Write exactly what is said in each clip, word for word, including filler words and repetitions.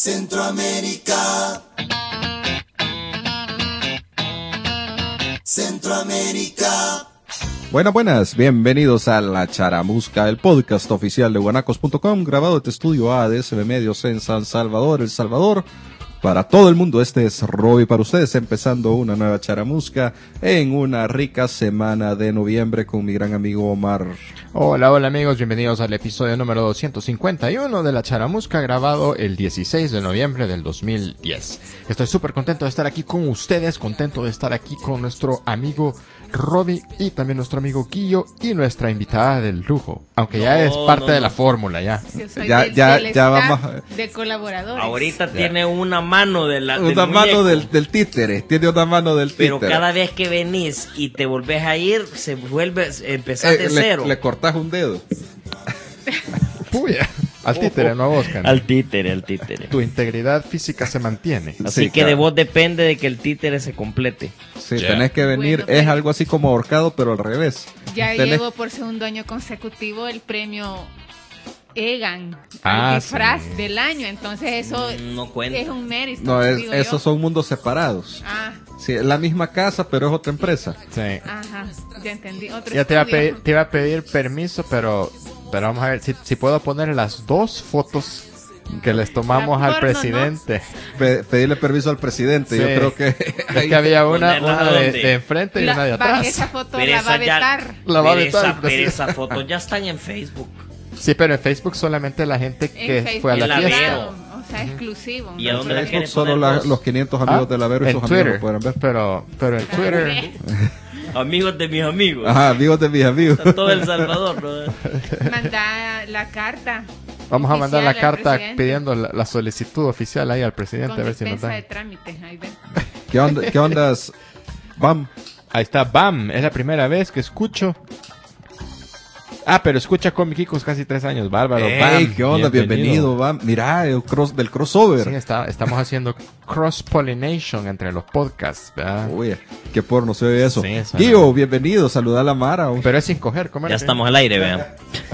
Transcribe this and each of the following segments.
Centroamérica. Centroamérica. Buenas, buenas, bienvenidos a La Charamusca, el podcast oficial de guanacos punto com, grabado desde Estudio A de S B Medios en San Salvador, El Salvador. Para todo el mundo, este es Robbie para ustedes, empezando una nueva Charamusca en una rica semana de noviembre con mi gran amigo Omar. Hola, hola amigos, bienvenidos al episodio número doscientos cincuenta y uno de La Charamusca, grabado el dieciséis de noviembre del dos mil diez. Estoy súper contento de estar aquí con ustedes, contento de estar aquí con nuestro amigo Robbie y también nuestro amigo Guillo y nuestra invitada del lujo, aunque no, ya es parte no, de la no. fórmula ya. Ya, del, ya, del ya vamos a... de colaboradores. Ahorita ya. tiene una mano de la, una del mano del, del títere, tiene una mano del títere. Pero cada vez que venís y te volvés a ir, se vuelve, empezás eh, de le, cero. Le cortás un dedo. Puya. Al títere, no a vos, Can. Al títere, al títere. Tu integridad física se mantiene. Así sí, que claro. De vos depende de que el títere se complete. Sí, yeah. Tenés que venir, bueno, es algo así como ahorcado, pero al revés. Ya tenés... llevo por segundo año consecutivo el premio Egan, ah, el disfraz sí. del año, entonces eso no cuenta. Es un mérito. No, es, esos son mundos separados. Ah. Sí, es la misma casa, pero es otra empresa. Sí. Ajá, ya entendí. Otro ya te iba, a pedir, te iba a pedir permiso, pero... Pero vamos a ver, si, si puedo poner las dos fotos que les tomamos al presidente. ¿No? Pe- pedirle permiso al presidente, sí. Yo creo que... Es que había una, una de, de enfrente y la, una de atrás. Esa foto pero la esa va a vetar. Ya, la va a vetar. Esa, pero esas fotos ya están en Facebook. Sí, pero en Facebook solamente la gente que Facebook fue a la, la fiesta. Vero. O sea, exclusivo. ¿Y a en dónde Facebook solo la, los quinientos amigos ah, de la Vero y sus Twitter, amigos lo pueden ver. Pero, pero en Twitter... Amigos de mis amigos. Ajá, amigos de mis amigos. Está todo El Salvador, ¿no? Manda la carta. Vamos a mandar la carta pidiendo la, la solicitud oficial ahí al presidente. Con a ver si nos dan. de trámite, ahí ven. ¿Qué onda? ¿Qué ondas? Bam. Ahí está, Bam. Es la primera vez que escucho. Ah, pero escucha Comic Kikos casi tres años, bárbaro. Hey, Bam, ¿qué onda? Bienvenido, bienvenido Bam. Mirá, el cross del crossover. Sí, está, estamos haciendo cross-pollination entre los podcasts, ¿verdad? Uy, qué porno se oye eso. Sí, eso Guillo, no. bienvenido, saluda a la Mara. Pero es sin coger, ¿cómo ya estamos al aire, vean.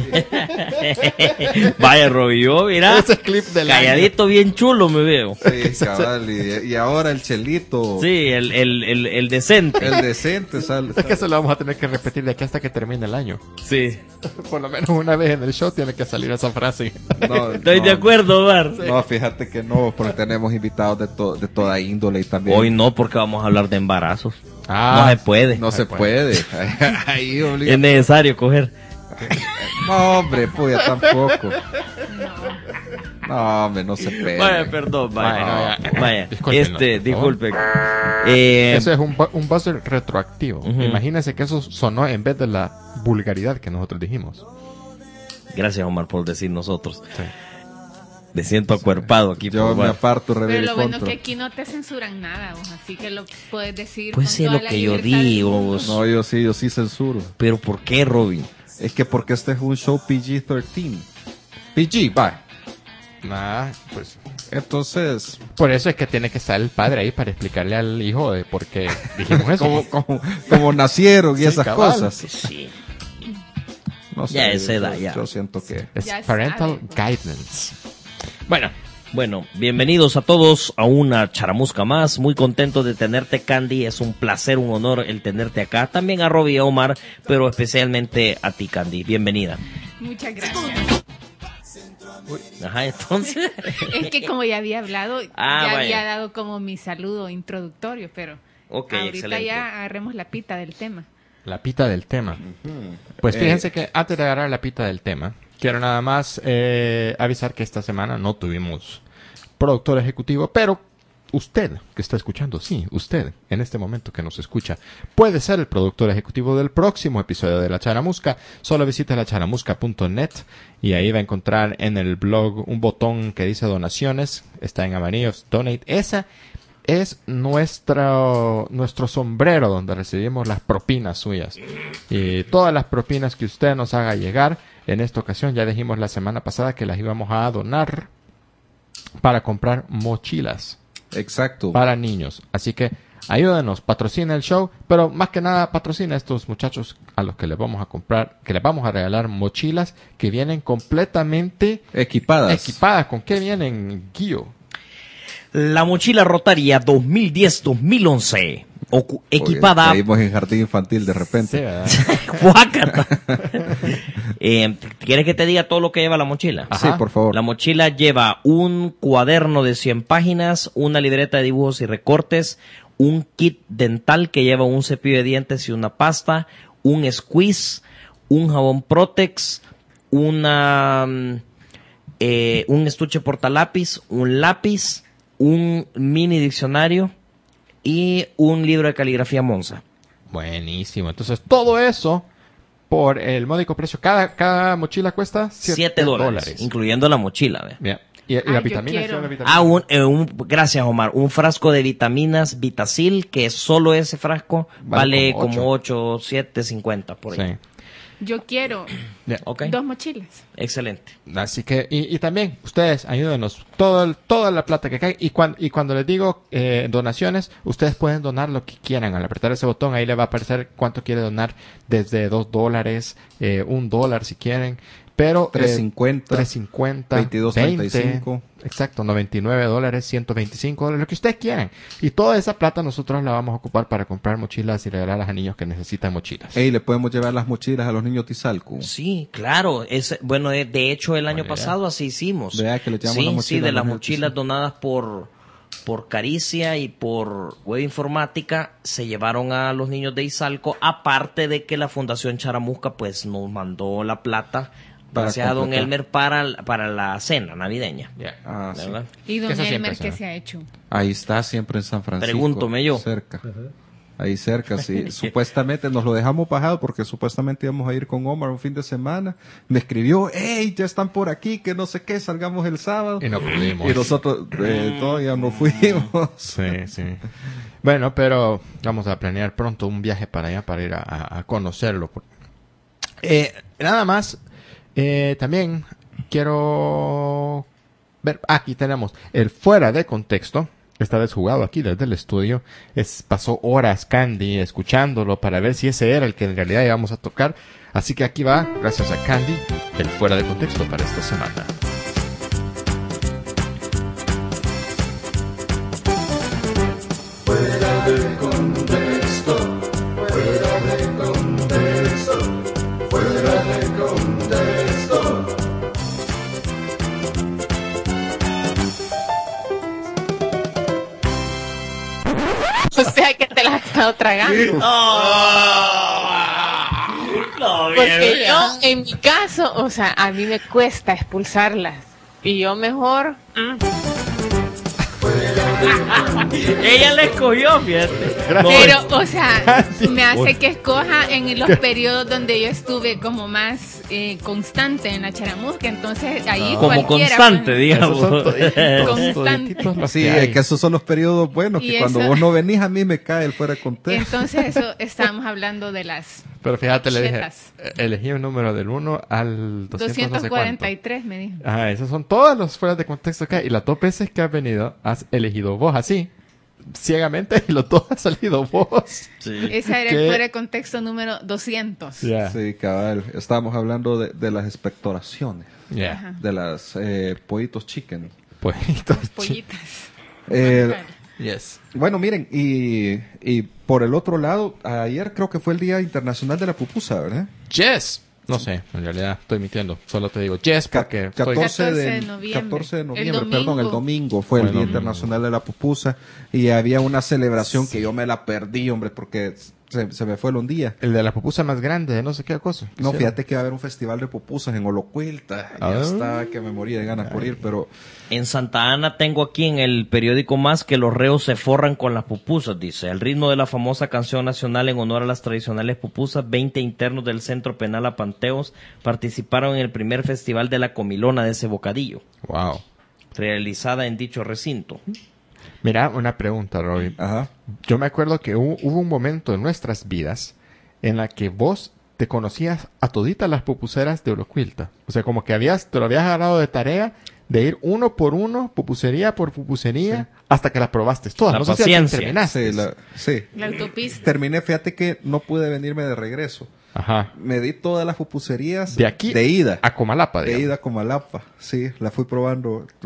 Vaya, Robio, mira. Ese clip del calladito, año. Bien chulo me veo. Sí, cabal, y, y ahora el chelito. Sí, el, el, el, el decente. El decente, sale. Es que eso lo vamos a tener que repetir de aquí hasta que termine el año. Sí. Por lo menos una vez en el show tiene que salir esa frase. No, Estoy no, de acuerdo, Omar. Sí. No, fíjate que no, porque tenemos invitados de, to- de toda índole y también. Hoy no, porque vamos a hablar de embarazos. Ah, no se puede. No, no se puede. puede. Ahí es necesario coger. No, hombre, pues ya tampoco. No, hombre, no se puede. Vaya, perdón, vaya. Vaya, no, vaya. Este, disculpe. Eh, eso es un, un buzzer retroactivo. Uh-huh. Imagínense que eso sonó en vez de la vulgaridad que nosotros dijimos. Gracias, Omar, por decir nosotros. Sí. Me siento acuerpado aquí. Yo por me aparto, Pero rebelde lo bueno contra. es que aquí no te censuran nada, vos, así que lo puedes decir. Pues sí, es lo que yo digo. Vos. No, yo sí, yo sí censuro. Pero ¿por qué, Robin? Es que porque este es un show P G trece. P G, va. Nah, pues. Entonces. Por eso es que tiene que estar el padre ahí para explicarle al hijo de por qué dijimos eso. como, como, como nacieron y sí, esas cabal. Cosas. Sí. No sé, ya esa yo, edad, ya. Yo siento que. Es parental guidance. Bueno. Bueno, bienvenidos a todos a una charamusca más. Muy contento de tenerte, Candy. Es un placer, un honor el tenerte acá. También a Robbie y a Omar, pero especialmente a ti, Candy. Bienvenida. Muchas gracias. Uy. Ajá, entonces. Es que como ya había hablado, ah, ya vaya. había dado como mi saludo introductorio, pero okay, ahorita excelente. ya agarremos la pita del tema. La pita del tema. Uh-huh. Pues fíjense eh. que antes de agarrar la pita del tema, quiero nada más eh, avisar que esta semana no tuvimos productor ejecutivo, pero usted que está escuchando, sí, usted en este momento que nos escucha, puede ser el productor ejecutivo del próximo episodio de La Charamusca. Solo visite la charamusca punto net y ahí va a encontrar en el blog un botón que dice donaciones, está en amarillo, donate. Esa es nuestro, nuestro sombrero donde recibimos las propinas suyas. Y todas las propinas que usted nos haga llegar, en esta ocasión ya dijimos la semana pasada que las íbamos a donar para comprar mochilas. Exacto. Para niños. Así que ayúdenos, patrocina el show, pero más que nada patrocina a estos muchachos a los que les vamos a comprar, que les vamos a regalar mochilas que vienen completamente equipadas. Equipadas. ¿Con qué vienen, Guillo? La mochila Rotaria dos mil diez dos mil once. Ocu- equipada. Caímos en jardín infantil de repente. Sí, ¿verdad? Guácata. eh, ¿Quieres que te diga todo lo que lleva la mochila? Sí, por favor. La mochila lleva un cuaderno de cien páginas, una libreta de dibujos y recortes, un kit dental que lleva un cepillo de dientes y una pasta, un squeeze, un jabón Protex, una mm, eh, un estuche portalápiz, un lápiz, un mini diccionario y un libro de caligrafía Monza. Buenísimo. Entonces, todo eso por el módico precio. Cada, cada mochila cuesta siete dólares, incluyendo la mochila. ¿Ve? Bien. ¿Y, y Ay, la yo vitamina? quiero. ¿Sí, la vitamina? Ah, un, eh, un- gracias Omar, un frasco de vitaminas Vitacil, que solo ese frasco Vale vale, como como ocho, siete cincuenta por ahí. Sí. Yo quiero Bien. Ok, dos mochilas. excelente. Así que, y, y también, ustedes ayúdenos, todo el- toda la plata que cae, y, cuan- y cuando les digo eh, donaciones, ustedes pueden donar lo que quieran. Al apretar ese botón, ahí le va a aparecer cuánto quiere donar, desde dos dólares, eh, un dólar si quieren, pero... tres eh, cincuenta, tres cincuenta, veintidós treinta y veinte, cinco. exacto, noventa y nueve dólares, ciento veinticinco dólares, lo que ustedes quieran. Y toda esa plata nosotros la vamos a ocupar para comprar mochilas y regalar a niños que necesitan mochilas. Ey, le podemos llevar las mochilas a los niños Tizalco. Sí, claro. Es, bueno, de, de hecho, el año Buena idea. pasado así hicimos. Vea que le llevamos sí, la sí, mochila de a las los mochilas niños. donadas por, por Caricia y por Web Informática, se llevaron a los niños de Izalco, aparte de que la Fundación Charamusca pues nos mandó la plata, Para gracias a don completar. Elmer, para, para la cena navideña. Ya. Ah, sí. ¿Verdad? Y don Eso siempre Elmer, se ¿qué ve. se ha hecho? Ahí está, siempre en San Francisco. Pregúntome yo. Cerca. Ahí cerca, sí. Supuestamente nos lo dejamos bajado porque supuestamente íbamos a ir con Omar un fin de semana. Me escribió, hey, ya están por aquí, que no sé qué, salgamos el sábado. Y no pudimos. Y nosotros eh, todavía no fuimos. Sí, sí. Bueno, pero vamos a planear pronto un viaje para allá para ir a, a- a conocerlo. Eh, nada más, eh, también quiero ver, aquí tenemos el fuera de contexto. Esta vez jugado aquí desde el estudio. Es, pasó horas Candy escuchándolo para ver si ese era el que en realidad íbamos a tocar. Así que aquí va, gracias a Candy, el fuera de contexto para esta semana. O sea que te las has estado tragando. Porque yo, en mi caso, o sea, a mí me cuesta expulsarlas. Y yo mejor... mm, Ella le escogió, fíjate. Pero, o sea, me hace que escoja en los periodos donde yo estuve como más eh, constante en la charamusca. Entonces, ahí Como cualquiera, constante, pues, digamos. Constante. Sí, es que esos son los periodos buenos, Y que cuando eso- vos no venís a mí me cae el fuera de contexto. Entonces, eso estábamos hablando de las Pero fíjate, le dije, Chetas. eh, elegí un número del uno al doscientos, no sé doscientos cuarenta y cuánto. tres, me dijo. Ajá, esos son todos los fuera de contexto que hay. Y las dos veces que has venido, has elegido vos así, ciegamente, y los dos has salido vos. Sí. Ese era ¿Qué? el fuera de contexto número doscientos. Ya, Sí, cabal. Estábamos hablando de, de las expectoraciones, ya. Ajá. de las eh, pollitos chicken. Pollitos. Pollitas. Eh, Yes. bueno, miren, y, y por el otro lado, ayer creo que fue el Día Internacional de la Pupusa, ¿verdad? Yes. No sé, en realidad estoy mintiendo. Solo te digo yes porque estoy... catorce de, catorce de noviembre. catorce de El noviembre, domingo. perdón, el domingo fue Fue el el Día domingo. Internacional de la Pupusa y había una celebración que yo me la perdí, hombre, porque se, se me fue el un día. El de la pupusa más grande, de no sé qué cosa. No, Sí. fíjate que va a haber un festival de pupusas en Olocuilta. Ah. Ya estaba que me moría de ganas por ir, pero En Santa Ana tengo aquí en el periódico Más que los reos se forran con las pupusas, dice. Al ritmo de la famosa canción nacional en honor a las tradicionales pupusas, veinte internos del Centro Penal Apanteos participaron en el primer festival de la comilona de ese bocadillo, Wow. realizada en dicho recinto. Mira, una pregunta, Robbie. ajá. Yo me acuerdo que hubo, hubo un momento en nuestras vidas en la que vos te conocías a toditas las pupuseras de Olocuilta. O sea, como que habías, te lo habías agarrado de tarea de ir uno por uno, pupusería por pupusería, hasta que las probaste todas. La no sé si paciencia. terminaste. Sí, la- sí. La autopista. Terminé, fíjate que no pude venirme de regreso. Ajá. Me di todas las pupuserías De aquí de ida. a Comalapa, De digamos. ida como Malapa, sí, la fui probando. Tu-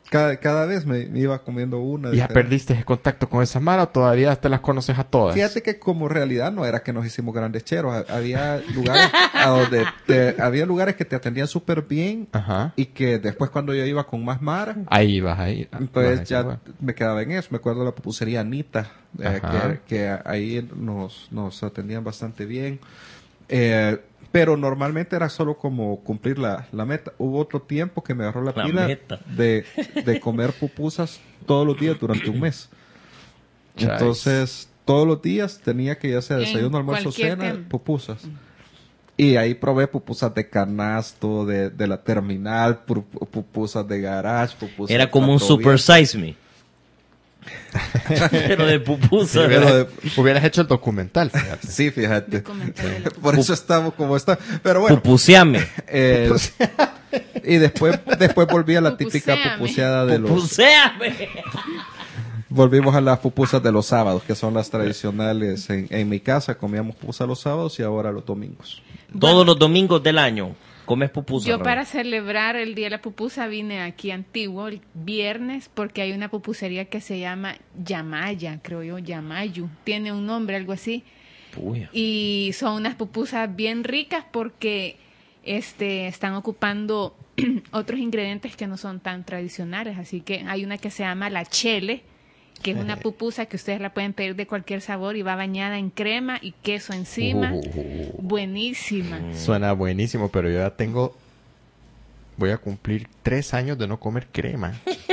cada, cada vez me, me iba comiendo una. ¿Ya diferente. perdiste el contacto con esa mara o todavía te las conoces a todas? Fíjate que como realidad no era que nos hicimos grandes cheros. Ha- Había lugares a donde te- había lugares que te atendían súper bien Ajá. y que después cuando yo iba con más mara, Ahí vas a ir. entonces Vas a ya ir, bueno. me quedaba en eso. Me acuerdo de la pupusería Anita, eh, Ajá. que, que ahí nos, nos atendían bastante bien. Eh, pero normalmente era solo como cumplir la, la meta. Hubo otro tiempo que me agarró la, La pila meta. de, de comer pupusas todos los días durante un mes. Chais. Entonces, todos los días tenía que ya sea En desayuno, almuerzo, cualquier cena, tem- pupusas. Y ahí probé pupusas de canasto, de, de la terminal, pu- pupusas de garage, pupusas Era como un cuatro Super vías. Size Me. Pero de Sí, pupusa. hubieras, Pero hubieras hecho el documental, fíjate. Sí, fíjate. Documental de la Por eso estamos como estamos. Pero bueno, Pupuseame. eh, y después, después volví a la típica Pupuséame. pupuseada de los... Pupuseame. Volvimos a las pupusas de los sábados, que son las tradicionales. En, en mi casa comíamos pupusas los sábados y ahora los domingos. Todos los domingos del año comes pupusa. Yo Raúl. para celebrar el Día de la Pupusa vine aquí a Antiguo el viernes porque hay una pupusería que se llama Yamaya, creo yo, Yamayu. Tiene un nombre, algo así. Puya. Y son unas pupusas bien ricas porque este están ocupando otros ingredientes que no son tan tradicionales. Así que hay una que se llama la chele, que es una pupusa que ustedes la pueden pedir de cualquier sabor y va bañada en crema y queso encima. Uh. Buenísima. Suena buenísimo, pero yo ya tengo... Voy a cumplir tres años de no comer crema.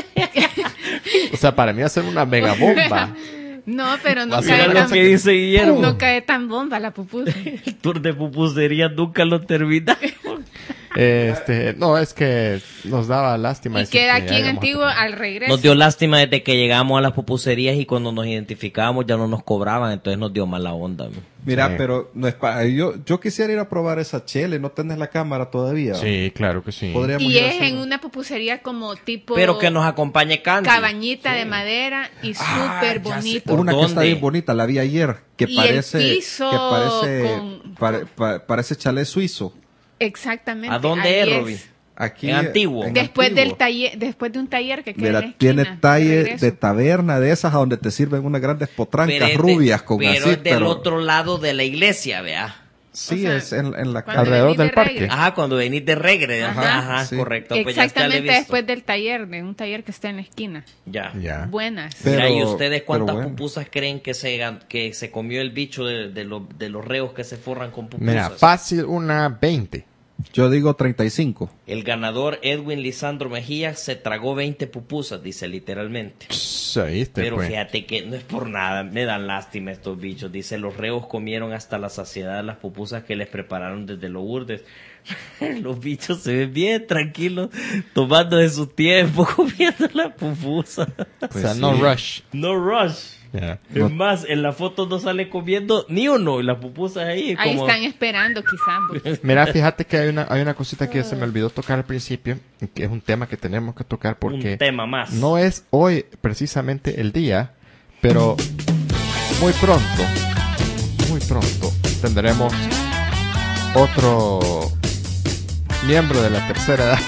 O sea, para mí va a ser una mega bomba. No, pero no Vas a cae Mira ver lo tan, que dice Guillermo. no cae tan bomba la pupusa. El tour de pupusería nunca lo termina. Este, no, es que nos daba lástima. Y decir queda que aquí ya en íbamos a Antiguo terminar. al regreso. Nos dio lástima desde que llegamos a las pupuserías y cuando nos identificábamos ya no nos cobraban, entonces nos dio mala onda. ¿no? Mira, Sí. pero no es pa- yo, yo quisiera ir a probar esa chele. ¿No tenés la cámara todavía? Sí, claro que sí. Podríamos Y ir a es en hacerlo. una pupusería como tipo Pero que nos acompañe Candy. cabañita de madera y Ah, súper ya sé. bonito. Una que está ¿Dónde? bien bonita, la vi ayer, que Y el parece piso que parece con- pare- pa- parece chalet suizo. Exactamente. ¿A dónde ahí es, Robin? Aquí En Antiguo. en Después Antiguo. del taller, después de un taller que queda en Mira, la esquina, tiene al talle regreso. de taberna de esas a donde te sirven unas grandes potrancas Pero es de- rubias con pero así, es del pero otro lado de la iglesia, vea. sí O sea, es en, en la cuando calle. Alrededor venís del de parque. regreso. Ajá, cuando venís de regre. Ajá, Ajá. ajá, Sí. correcto. Pues ya está, le he Exactamente visto. después del taller, de un taller que está en la esquina. Ya. Ya. Buenas. Pero- Mira, ¿y ustedes cuántas pero bueno. pupusas creen que se, gan- que se comió el bicho de, de, lo- de los reos que se forran con pupusas? Mira, fácil una veinte. Yo digo treinta y cinco. El ganador Edwin Lisandro Mejía se tragó veinte pupusas, dice literalmente. Ch, ¿Oíste, Pero pues? fíjate que no es por nada, me dan lástima estos bichos. Dice, los reos comieron hasta la saciedad las pupusas que les prepararon desde los urdes. Los bichos se ven bien tranquilos, tomando de su tiempo, comiendo la pupusa. O Pues sea, sí. no rush. No rush. Ya. Es más, en la foto no sale comiendo ni uno, y las pupusas ahí Ahí como... están esperando quizás. pues. Mira, fíjate que hay una, hay una cosita que se me olvidó tocar al principio, que es un tema que tenemos que tocar porque un tema más. no es hoy precisamente el día, pero muy pronto, muy pronto tendremos otro miembro de la tercera edad.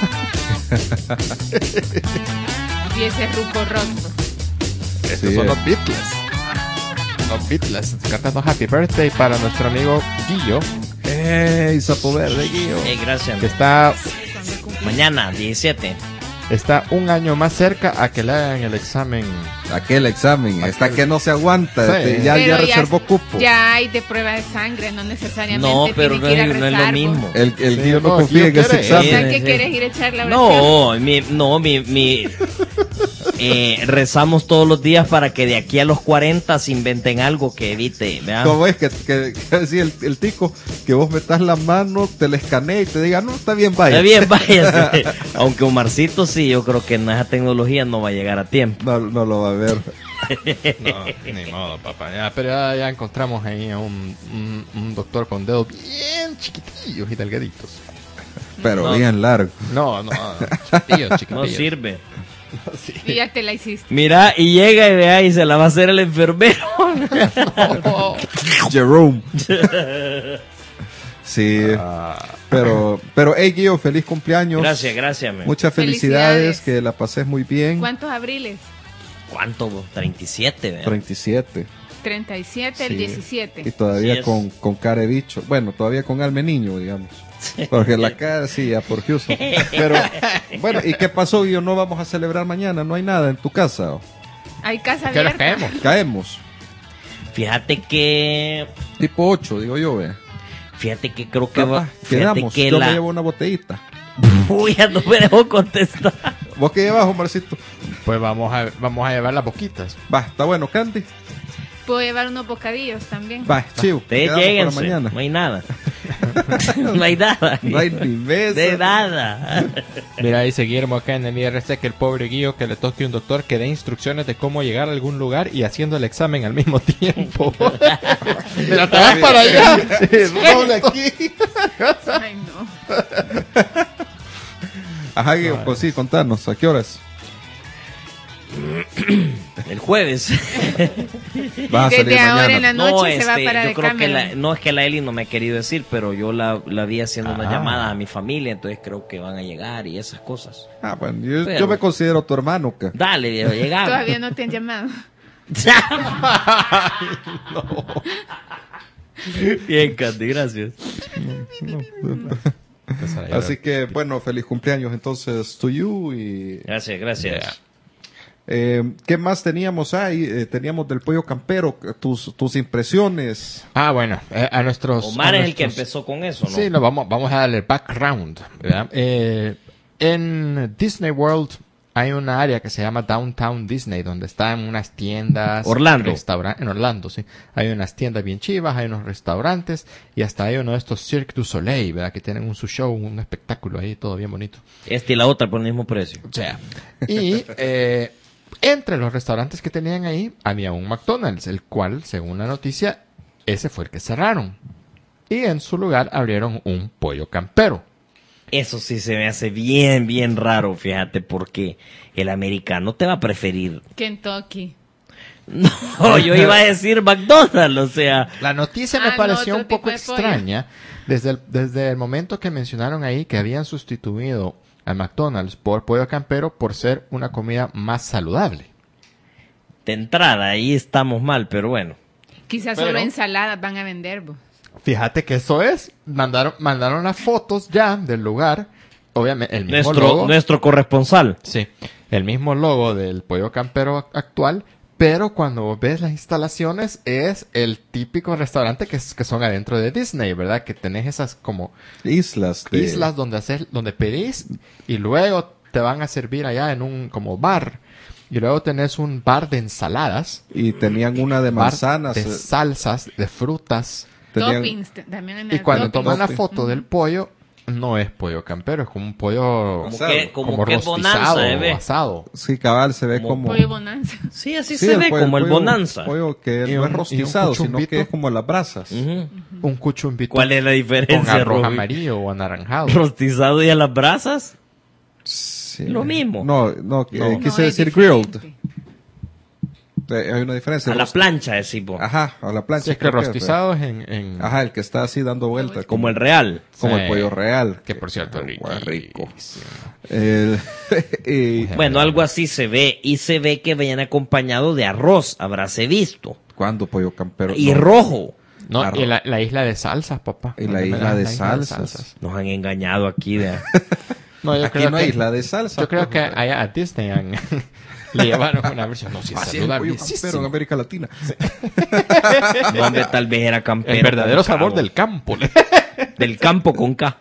Y ese ruco roto. Estos Sí, son eh. los Beatles. Los Beatles cantando Happy Birthday para nuestro amigo Guillo, ¡Ey, sapo verde, Guillo! Eh, gracias. que está, Mañana, diecisiete. está un año más cerca a que le hagan el examen. Aquel examen, está que no se aguanta. Sí. este, ya, Pero ya reservó cupo. Ya hay de prueba de sangre, no necesariamente No, pero tiene no que ir a es, no es lo rezar, mismo. El, el Sí, Guillo no, no, confía Guillo en ese quiere- pues. examen. ¿Verdad que sí. quieres ir a echar la oración? No, mi, no, mi, mi eh, rezamos todos los días para que de aquí a los cuarenta se inventen algo que evite, ¿verdad? ¿Cómo es que, que, que decía el, el tico que vos metas la mano, te la escanea y te diga, no, está bien, vaya? Está bien, váyase. Aunque Omarcito sí, yo creo que en esa tecnología no va a llegar a tiempo. No, no lo va a ver. No, ni modo, papá. Ya, pero ya, ya encontramos ahí a un, un, un doctor con dedos bien chiquitillos y delgaditos. Pero No. bien largo. No, no, chiquitillos, No chiquitillos. sirve. Y ya te la hiciste. Mira, y llega y vea y se la va a hacer el enfermero. Jerome. Sí. Ah, Pero, pero, hey, Guillo, feliz cumpleaños. Gracias, gracias. Man. Muchas felicidades, Felicidades. que la pases muy bien. ¿Cuántos abriles? ¿Cuánto? vos? treinta y siete, ¿verdad? treinta y siete. treinta y siete, el Sí. diecisiete. Y todavía Así es. con, con cara de bicho. Bueno, todavía con alma de niño, digamos. Porque la cara sí, ya por Houston. Pero, bueno, ¿y qué pasó, Guillo? No vamos a celebrar mañana, no hay nada en tu casa. ¿O? Hay casa ¿Qué hora abierta. caemos? Caemos. Fíjate que... Tipo ocho, digo yo, ve. Fíjate que creo que... Capaz, va- Fíjate quedamos. que Yo la... me llevo una botellita. Uy, ya no me dejó contestar. ¿Vos qué llevas, Omarcito? Pues vamos a, vamos a llevar las boquitas. Va, está bueno, Candy. Puedo llevar unos bocadillos también. Va, chivo. Ustedes quedamos para lléguense. mañana. No hay nada. No hay nada. No hay ni mesa. De nada. Mira, dice Guillermo acá en el I R C que el pobre Guillo que le toque un doctor que dé instrucciones de cómo llegar a algún lugar y haciendo el examen al mismo tiempo. Mira, te vas para allá. Doble aquí. Ay, no. Ajá, Guillo, pues sí, contanos, ¿a qué horas? El jueves. Vas a salir Desde ahora mañana. en la noche se va a parar yo de creo que cámara. la, no es que la Eli no me ha querido decir, pero yo la, la vi haciendo unas Ah. llamadas a mi familia, entonces creo que van a llegar y esas cosas. Ah, bueno, yo, Pero- yo me considero tu hermano, ¿qué? Dale, viejo, llegamos. Todavía no te han llamado. Bien, Candy, gracias. Así que, bueno, feliz cumpleaños entonces to you y... Gracias, gracias. Eh, ¿Qué más teníamos ahí? Eh, teníamos del pollo campero, tus, tus impresiones. Ah, bueno, eh, a nuestros... Omar a es el que nuestros- empezó con eso, ¿no? Sí, lo vamos, vamos a darle el background. ¿Verdad? Eh, en Disney World hay una área que se llama Downtown Disney, donde están unas tiendas... Orlando. restaura- En Orlando, sí. Hay unas tiendas bien chivas, hay unos restaurantes y hasta hay uno de estos Cirque du Soleil, ¿verdad? Que tienen un su show, un espectáculo ahí, todo bien bonito. Este y la otra por el mismo precio. O sea, y eh, entre los restaurantes que tenían ahí había un McDonald's, el cual, según la noticia, ese fue el que cerraron. Y en su lugar abrieron un pollo campero. Eso sí se me hace bien, bien raro, fíjate, porque el americano te va a preferir. Kentucky. No, yo iba a decir McDonald's, o sea, La noticia me Ah, no, pareció otro un poco tipo de pollo. extraña desde el, desde el momento que mencionaron ahí que habían sustituido al McDonald's por pollo campero por ser una comida más saludable. de entrada ahí estamos mal, pero bueno. Quizás Pero- solo ensaladas van a vender, vos. Fíjate que eso es. Mandaron, mandaron las fotos ya del lugar. Obviamente, el mismo Nuestro, logo. nuestro corresponsal. Sí, el mismo logo del pollo campero actual. Pero cuando vos ves las instalaciones, es el típico restaurante que, es- que son adentro de Disney, ¿verdad? Que tenés esas como Islas. De... islas donde hacer, donde pedís y luego te van a servir allá en un como bar. Y luego tenés un bar de ensaladas, Y tenían una de bar manzanas. de eh, salsas, de frutas. tenían- Toppings. t- También en Y el cuando toppings. toman la topping. foto del pollo, no es pollo campero, es como un pollo Como Asado. que, como como que rostizado bonanza, ¿eh, ve? o asado. Sí, cabal, se ve Como como... Pollo bonanza. Sí, así Sí, se ve, pollo- como el pollo- bonanza. Pollo que Y no un- es y un rostizado, sino cuchumbito. que es como las brasas. Ujú. Un cuchumbito ¿Cuál es la con diferencia, arroz Roby? amarillo o anaranjado. ¿Rostizado y a las brasas? Sí. Lo mismo. No, no, eh, No. quise No, es decir diferente. grilled. Eh, hay una diferencia. A la Rost- plancha, decimos. Ajá, a la plancha. Si es que creo rostizado es en, en- ¿verdad? Ajá, el que está así dando vueltas. Como el real. Como Sí. el pollo real. que por cierto es Guau, rico. riquísimo. El- y- Bueno, algo así se ve. Y se ve que viene acompañado de arroz, habráse visto. ¿Cuándo pollo campero? Y No. rojo. No, Arroz. y la, la isla de salsas, papá. Y la No, isla de salsas. Nos han engañado aquí. De... No, yo Aquí creo no hay que- isla de salsa. Yo creo pues, que allá a Disney han- le llevaron una versión. No, sí, es así es el pollo campero en saludable. América Latina. No, hombre, tal vez era campero. El verdadero con sabor K, del campo. del campo con K.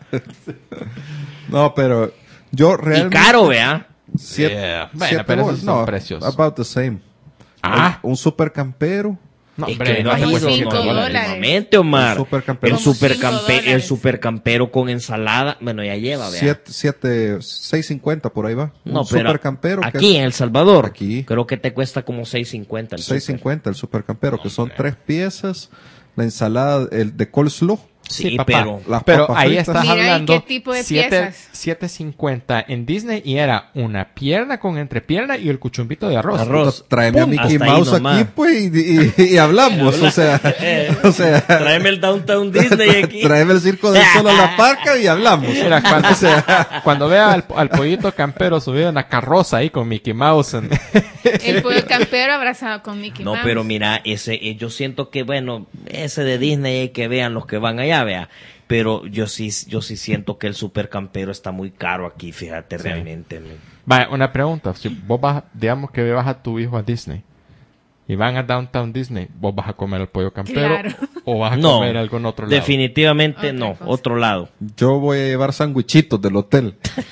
No, pero yo Y realmente... caro, vea. Siete, Yeah. Bueno, siete pero bolas. esos son no, precios. about the same. Ah. Un, un super campero. No, Es hombre, que no no te has cuesta ido cinco siete no, dólares. últimamente, Omar. El supercampero. El Como supercampe- cinco dólares. el supercampero con ensalada. Bueno, ya lleva, vea. Siete, siete, seis cincuenta por ahí va. No, un pero supercampero. que aquí es en El Salvador, Aquí. creo que te cuesta como seis cincuenta el seis súper. cincuenta el supercampero, que son tres piezas, la ensalada el de coleslaw Sí, Sí, papá. pero... Las Pero papas ahí fritas. estás Mira, ¿y hablando qué tipo de siete- piezas? siete cincuenta en Disney y era una pierna con entrepierna y el cuchumbito de arroz. Arroz. Tráeme a Pum, Mickey hasta ahí Mouse nomás. aquí, pues, y, y- y hablamos. o sea, o sea, Tráeme el Downtown Disney aquí. tráeme el circo del sol a la parca y hablamos. Mira, cuando, cuando vea al, al pollito campero subido en la carroza ahí con Mickey Mouse. en- El pollo campero abrazado con Mickey No, Mouse. pero mira, ese, eh, yo siento que, bueno, ese de Disney hay que vean los que van allá, vea. Pero yo sí, yo sí siento que el supercampero está muy caro aquí, fíjate, Sí. realmente. men. Vaya, una pregunta. Si vos vas, digamos que vas a tu hijo a Disney y van a Downtown Disney, ¿vos vas a comer el pollo campero Claro. o vas a No, comer algún otro lado? definitivamente Otra no, cosa. otro lado. Yo voy a llevar sandwichitos del hotel.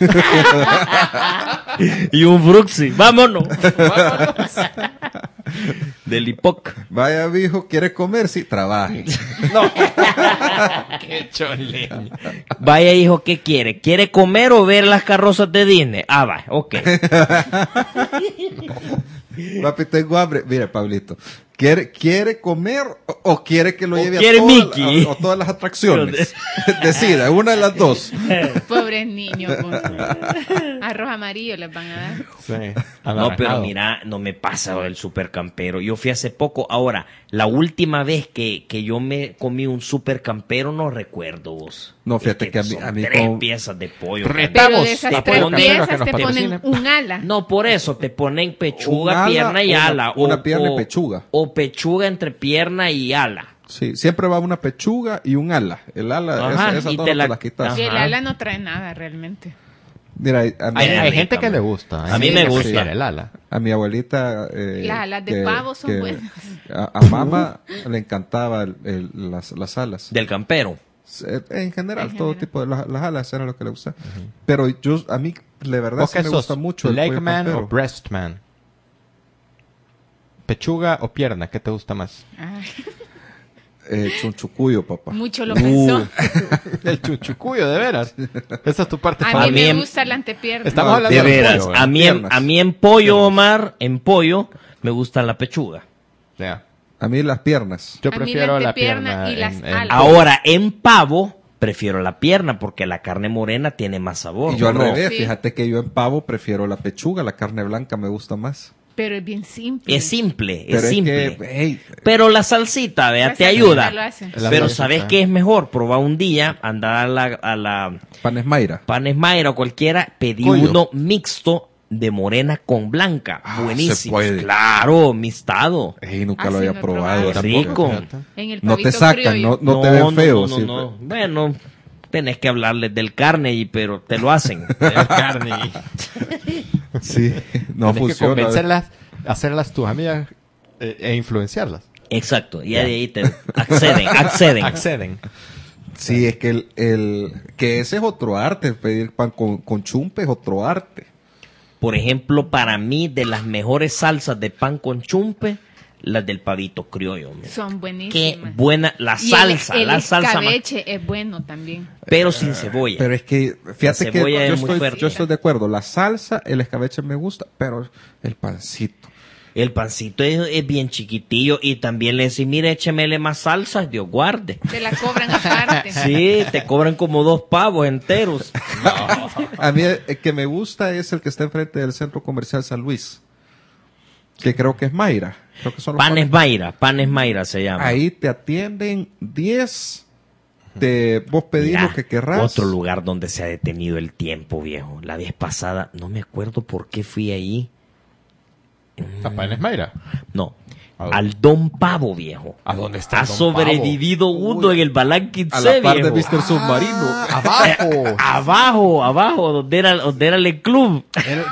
Y un Bruxy, vámonos. Del Ipoc. Vaya, viejo, ¿quiere comer? Sí, trabaje. Qué choleño. Vaya hijo, ¿qué quiere? ¿Quiere comer o ver las carrozas de Disney? Ah, va, ok. Papi, tengo hambre. Mire, Pablito, ¿quiere, quiere comer o, o quiere que lo O lleve quiere a, todas, Mickey. a- a todas las atracciones? Decida, una de las dos. Pobres niños. Con... Arroz amarillo les van a dar. Sí, No, pero anaranjado. mira, no me pasa el supercampero. Yo fui hace poco. Ahora, la última vez que, que yo me comí un supercampero, no recuerdo vos. No, fíjate Es que a mí- son a mí tres como- piezas de pollo. Re- Pero Estamos de esas la tres pollo campero piezas que nos te ponen patrocina. un ala. No, por eso te ponen pechuga, Un ala, pierna y una- ala. una pierna y pechuga. O pechuga entre pierna y ala. Sí, siempre va una pechuga y un ala. El ala, Ajá, esa, esas y dos te no la- te las quitas. Y el Ajá. ala no trae nada realmente. Mira, a mi, Hay, Ay, hay rica, gente que man. le gusta. Hay A mí gente me que gusta. prefiere el ala. a mi abuelita... eh, Las alas de que- pavo son que buenas. A, a mamá le encantaba el- el- las, las alas. Del campero. Eh, En general, En todo general. tipo de las, las alas era lo que le gusta. Pero yo, a mí, de verdad, ¿Vos sí qué me sos? gusta mucho el pollo ¿Legman campero. o breastman? ¿Pechuga o pierna? ¿Qué te gusta más? Ay, Eh, chunchucuyo, papá. mucho lo Uh, pensó. El chuchucuyo, de veras. Esa es tu parte A mí favorita. mí me en- gusta la antepierna. Estamos No, hablando De de veras, pollo, a ¿eh? mí, en, Piernas. a mí en pollo, Omar, en pollo, me gusta la pechuga. Ya. A mí las piernas. Yo A mí la prefiero la antepierna pierna. y las en- en- alas. Ahora, en pavo, prefiero la pierna porque la carne morena tiene más sabor. Y yo al ¿no? revés, Sí. fíjate que yo en pavo prefiero la pechuga, la carne blanca me gusta más. Pero es bien simple. Es simple, Pero es es simple. que, hey, Pero la salsita, vea, La te salsita ayuda. lo hace. La Pero salsita. ¿sabes qué es mejor? Probar un día, andar a la, a la panes Mayra. Panes Mayra o cualquiera, pedí Pollo. uno mixto de morena con blanca. Ah, Buenísimo. se puede. Claro, mistado. Ey, nunca Ah, lo sí, había no he probado. probado. tampoco. Rico. Fíjate. En el No te pavito sacan, criollo. no, no te ven feo. No, no, sí. no. Bueno, tenés que hablarles del carne, y, pero te lo hacen. De carne. Sí, no Tienes que funciona. convencerlas, hacerlas tus amigas eh, e influenciarlas. Exacto, y de ahí te acceden, acceden. Acceden. Sí, es que el, el que ese es otro arte, pedir pan con, con chumpe es otro arte. Por ejemplo, para mí, de las mejores salsas de pan con chumpe, las del pavito criollo. mira. Son Qué buenísimas. buena la Y salsa, el, el la salsa, ma- escabeche es bueno también. pero sin cebolla. Pero es que, fíjate La que cebolla yo es muy estoy, fuerte. yo estoy de acuerdo. La salsa, el escabeche me gusta, pero el pancito. El pancito es, es bien chiquitillo y también le decís, mire, échemele más salsa, Dios guarde. Te la cobran aparte. Sí, te cobran como dos pavos enteros. A mí el que me gusta es el que está enfrente del Centro Comercial San Luis, que creo que es Mayra. Creo que son los Panes Mayra, Panes Mayra se llama. Ahí te atienden diez, te, vos pedís Mira, lo que querrás. Otro lugar donde se ha detenido el tiempo, viejo. La vez pasada, no me acuerdo por qué fui ahí. ¿Papá en Mayra? No, ¿A dónde? al Don Pavo, viejo. ¿A dónde está Ha el Don sobrevivido uno en el Balanquín A la par de viejo. mister Submarino. ¡Abajo! Abajo, abajo, donde era, donde era el club.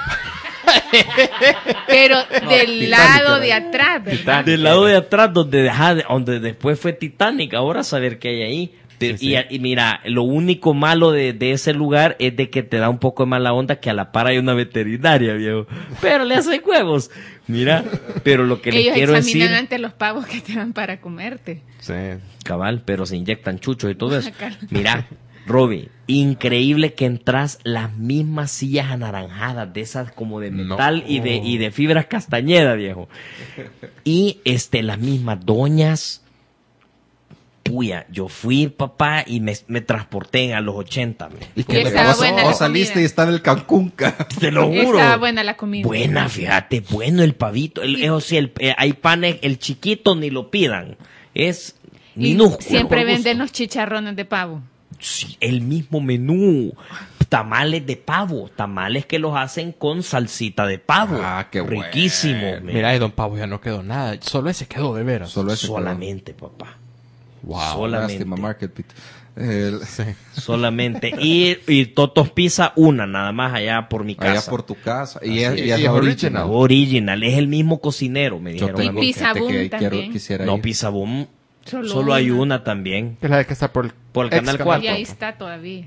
Pero del Titanic, lado era. de atrás, ¿verdad? Titanic. Del lado de atrás, donde, ajá, de- donde después fue Titanic, ahora saber qué hay ahí. Pero- Sí, sí. Y, y mira, lo único malo de, de ese lugar es de que te da un poco de mala onda que a la par hay una veterinaria, viejo. Pero le hacen huevos. Mira, pero lo que les Ellos quiero examinan decir, antes los pavos que te dan para comerte. Sí. cabal, pero se inyectan chuchos y todo eso. Guácala. Mira, Robbie, increíble que entras las mismas sillas anaranjadas, de esas como de No. metal y de y de fibras castañeda, viejo. Y este las mismas doñas, puya, yo fui, papá, y me, me transporté a los ochenta. Me. ¿Y Y que estaba vos, buena vos la saliste comida. y estaba en el Cancún. ca- Te lo juro. Estaba buena la comida. Buena, fíjate, bueno el pavito. El, eso sí, el, eh, hay panes, el chiquito ni lo pidan. Es Y minúsculo. siempre por gusto. venden los chicharrones de pavo. Sí, el mismo menú. Tamales de pavo. Tamales que los hacen con salsita de pavo. Ah, qué bueno. Riquísimo. men. Mira, y don Pavo ya no quedó nada. Solo ese quedó de veras. Solo ese Solamente, papá. Wow. solamente. Lástima, Market Pit. El- Solamente. Y, y Totos Pizza, una nada más allá por mi casa. allá por tu casa. Y es, Así y es. es Y es la original. original. Original. Es el mismo cocinero, me Yo dijeron. tengo a mí. Y Pizza gente Boom que quiero, también. quisiera No, ir. Pizza Boom. Solo, Solo hay una. una también. Es la de que está por el, Por el Canal ex cuatro. Y ahí está todavía.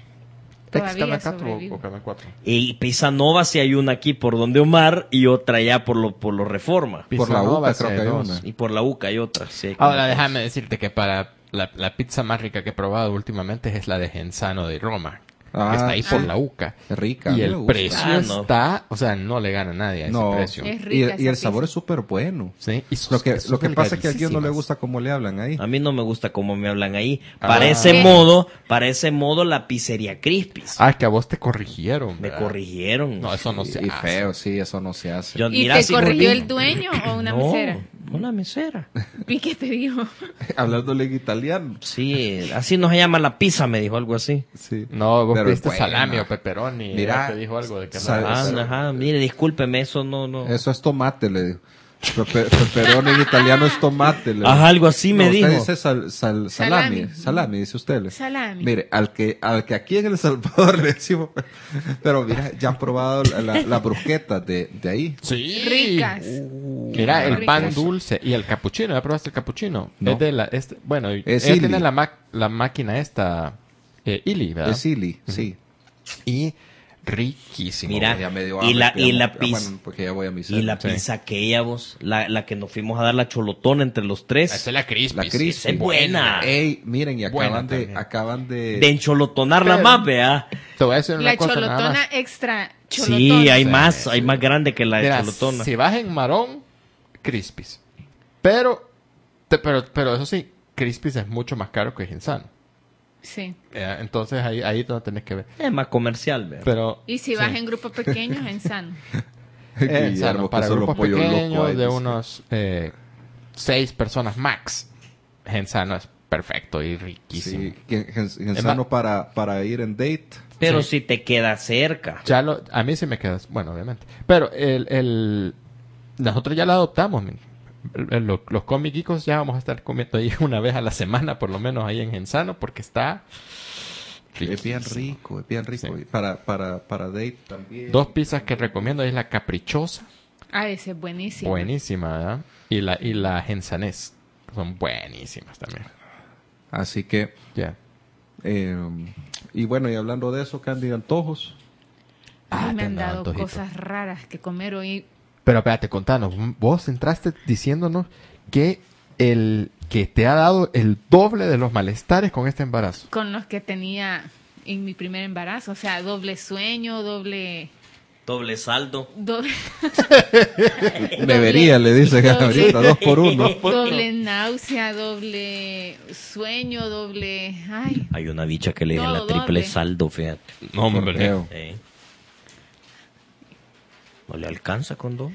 Ex Todavía Canal cuatro sobrevive. o Canal cuatro. Y Pizza Nova sí hay una aquí por donde Omar y otra allá por lo, por lo Reforma. Por Pizza la Nova UCA sí creo que hay dos. una. Y por la U C A hay otra. Sí, hay como Ahora dos. déjame decirte que para la, la pizza más rica que he probado últimamente es la de Genzano de Roma. Ah, que está ahí por sí. la UCA. Es rica. a Y mí me el gusta. precio Ah, no. está, o sea, no le gana a nadie a ese No, precio. Es y, rica y esa el sabor pizza. es súper bueno. Sí, y sus- Lo que, sus lo que pasa es que a alguien no le delgadísimas. gusta cómo le hablan ahí. A mí no me gusta cómo me hablan ahí. Ah. Para ese ¿Qué? modo, para ese modo la pizzería Crispis. Ah, es que a vos te corrigieron. Me ¿verdad? corrigieron. No, eso no se Y hace. feo, sí, eso no se hace. Yo- ¿Y mira, te si corrigió volví- el dueño o una no, mesera? Una mesera. ¿Y qué te dijo? Hablándole en italiano. Sí, así no se llama la pizza, me dijo algo así. Sí. No, vos Pero es pediste buena. salami o pepperoni. Mira, Ella te dijo algo de que no sal- era Ah, eso. ajá, mire, discúlpeme, eso no, no. Eso es tomate, le digo. Pepe- Peperón en italiano es tomate. Le digo. Ajá, algo así me No, dijo. Usted dice sal- sal- salami, Salami. salami, dice usted. le- Salami. Mire, al que, al que aquí en El Salvador le decimos, pero mira, ya han probado la, la, la brusqueta de, de ahí. Sí. Ricas. Mira, el pan Ricas. dulce y el capuchino. ¿Ya probaste el capuchino? No. Es de la, este, bueno, Es ella Illy. tiene la, ma- la máquina esta, eh, Illy, ¿verdad? Es Silly, sí. Y riquísimo. Mira, Ya me dio y hambre, la- pero y ya la mo- pizza- bueno, porque ya voy a mi Y cena. la Sí. pizza aquella, vos, la, la que nos fuimos a dar la cholotona entre los tres. Esa es la crispy. La crispy. Esa es buena. Ey, miren, y Buena acaban de, también. acaban de, De encholotonarla Pero- más, vea. Te voy a decir una La cosa nada cholotona más. extra cholotona. Sí, hay Sí, más, sí. hay más grande que la de Mira, cholotona. si vas en Marón, Crispis. Pero, te- pero, pero eso sí, Crispis es mucho más caro que Genzano. Sí. Eh, entonces ahí, ahí no tenés que ver. Es más comercial, vea. Pero, Y si vas en grupos pequeños, en sano. eh, Guillermo, Genzano, que para solo grupos pollo loco pequeños hay, de dice. unos eh, seis personas max, Genzano es perfecto y riquísimo. Sí, que- gen- genzano para, para ir en date. Pero Sí. si te queda cerca. Ya lo, a mí sí me queda, bueno, obviamente. Pero el, el, nosotros ya lo adoptamos. men. El- el- lo- los comiquicos ya vamos a estar comiendo ahí una vez a la semana, por lo menos ahí en Genzano, porque está Es bien riquísimo. rico, es bien rico. Sí. Y Para, para, para date también. Dos pizzas que recomiendo es la caprichosa, Ah, ese es buenísimo. buenísima, ¿verdad? Y la, y la genzanés, son buenísimas también. Así que, Ya. eh, y bueno, y hablando de eso, Candy, antojos. A mí Ah, me te han andaba dado antojito. cosas raras que comer hoy. Pero espérate, contanos, vos entraste diciéndonos que el que te ha dado el doble de los malestares con este embarazo. Con los que tenía en mi primer embarazo. O sea, doble sueño, doble... Doble saldo. doble Debería, le dicen doble- ahorita, dos por uno. doble náusea, doble sueño, doble... Ay, Hay una bicha que le dije Todo la triple doble. saldo, fíjate. Porteo. Eh. No le alcanza con doble.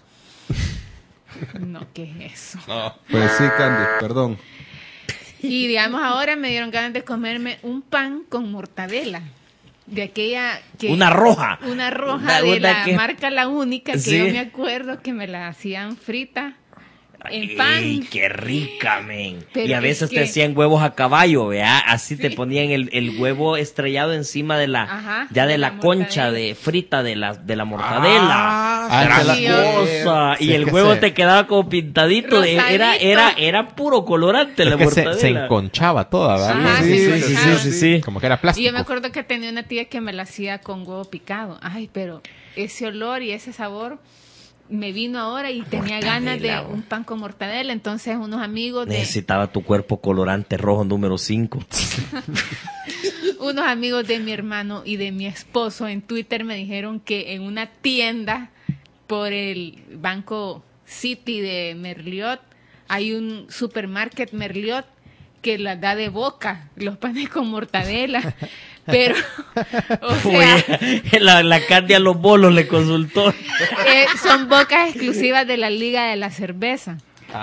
no, ¿qué es eso? Pues sí, Candy, perdón. Y digamos, ahora me dieron ganas de comerme un pan con mortadela. De aquella que... Una roja. Una roja Una- de una la que- marca La Única, que Sí. yo me acuerdo que me la hacían frita en Ey, pan. qué rica, men. Pero Y a es veces te que- hacían huevos a caballo, vea. Así te Sí. ponían el, el huevo estrellado encima de la, Ajá, ya de, de la, la concha mortadela. de frita de la, de la mortadela. Ah, Gran es que Sí, cosa. sí, y es el que huevo se- te quedaba como pintadito. De, era, Rosadito. era, era puro colorante la Es que se, mortadela. se enconchaba toda, ¿verdad? Ajá, sí, se sí, sí, enconchaba. sí, sí, sí. Como que era Y plástico. yo me acuerdo que tenía una tía que me la hacía con huevo picado. Ay, pero ese olor y ese sabor me vino ahora y tenía ganas de Mortadela, un pan con mortadela. Entonces unos amigos de Necesitaba tu cuerpo colorante rojo número cinco. unos amigos de mi hermano y de mi esposo en Twitter me dijeron que en una tienda por el Banco City de Merliot hay un supermarket Merliot que las da de boca, los panes con mortadela. Pero, o sea, Oye, la, la carne a los bolos le consultó. eh, son bocas exclusivas de la Liga de la Cerveza.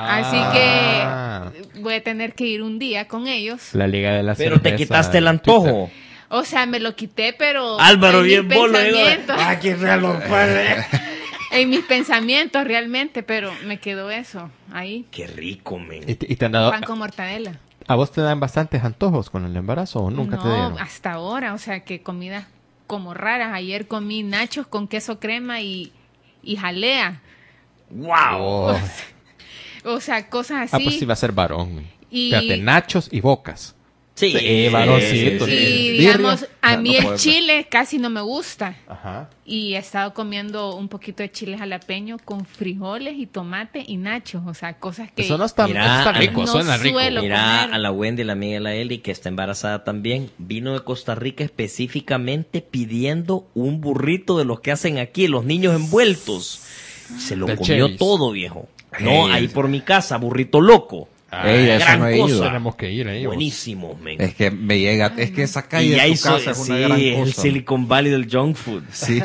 Ah. Así que voy a tener que ir un día con ellos. La Liga de la Pero te Cerveza quitaste el en antojo. O sea, me lo quité, pero Álvaro en bien mis bolo. digo, pensamientos, Ah, que sea los padres. en mis pensamientos realmente, pero me quedó eso ahí. Qué rico, men. ¿Y te, y te han dado, Pan con mortadela. ¿A vos te dan bastantes antojos con el embarazo o nunca te No, dieron? hasta ahora, o sea, que comidas como raras. Ayer comí nachos con queso crema y, y jalea. ¡Wow! Oh. O sea, cosas Ah, así. pues sí va a ser varón. Y- Fíjate, nachos y bocas. Sí, Sí, varoncito, Y sí. digamos, Birria. a No, mí no el puede ser. chile casi no me gusta. Ajá. Y he estado comiendo un poquito de chile jalapeño con frijoles y tomate y nachos. O sea, cosas que... Eso no está, Mira, eso está rico, no suena rico. suelo- Mira, comer. a la Wendy, la amiga de la Eli, que está embarazada también, vino de Costa Rica específicamente pidiendo un burrito de los que hacen aquí, los niños envueltos. Se lo Del comió Chevy's. todo, viejo. No, Ey, ahí es- por mi casa, burrito loco. Ey, eso gran no he cosa. ido. Tenemos que ir ahí. vos. Buenísimo, men. Es que me llega, es que esa calle Y de ya tu hizo, casa es una sí, gran el cosa. Silicon Valley del junk food. Sí.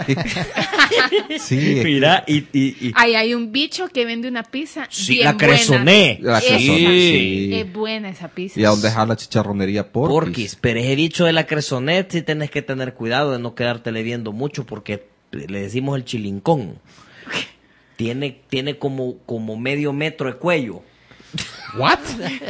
Sí. es que- Mira, y, y, y Ahí hay un bicho que vende una pizza sí, bien la buena. cresoné. La Esa, cresoné, sí. Es buena esa pizza. ¿Y a dónde está la chicharronería Porquis? Porquis, pero ese bicho de la cresonet sí tenés que tener cuidado de no quedártele viendo mucho porque le decimos el chilincón. Tiene, tiene como, como medio metro de cuello. ¿What?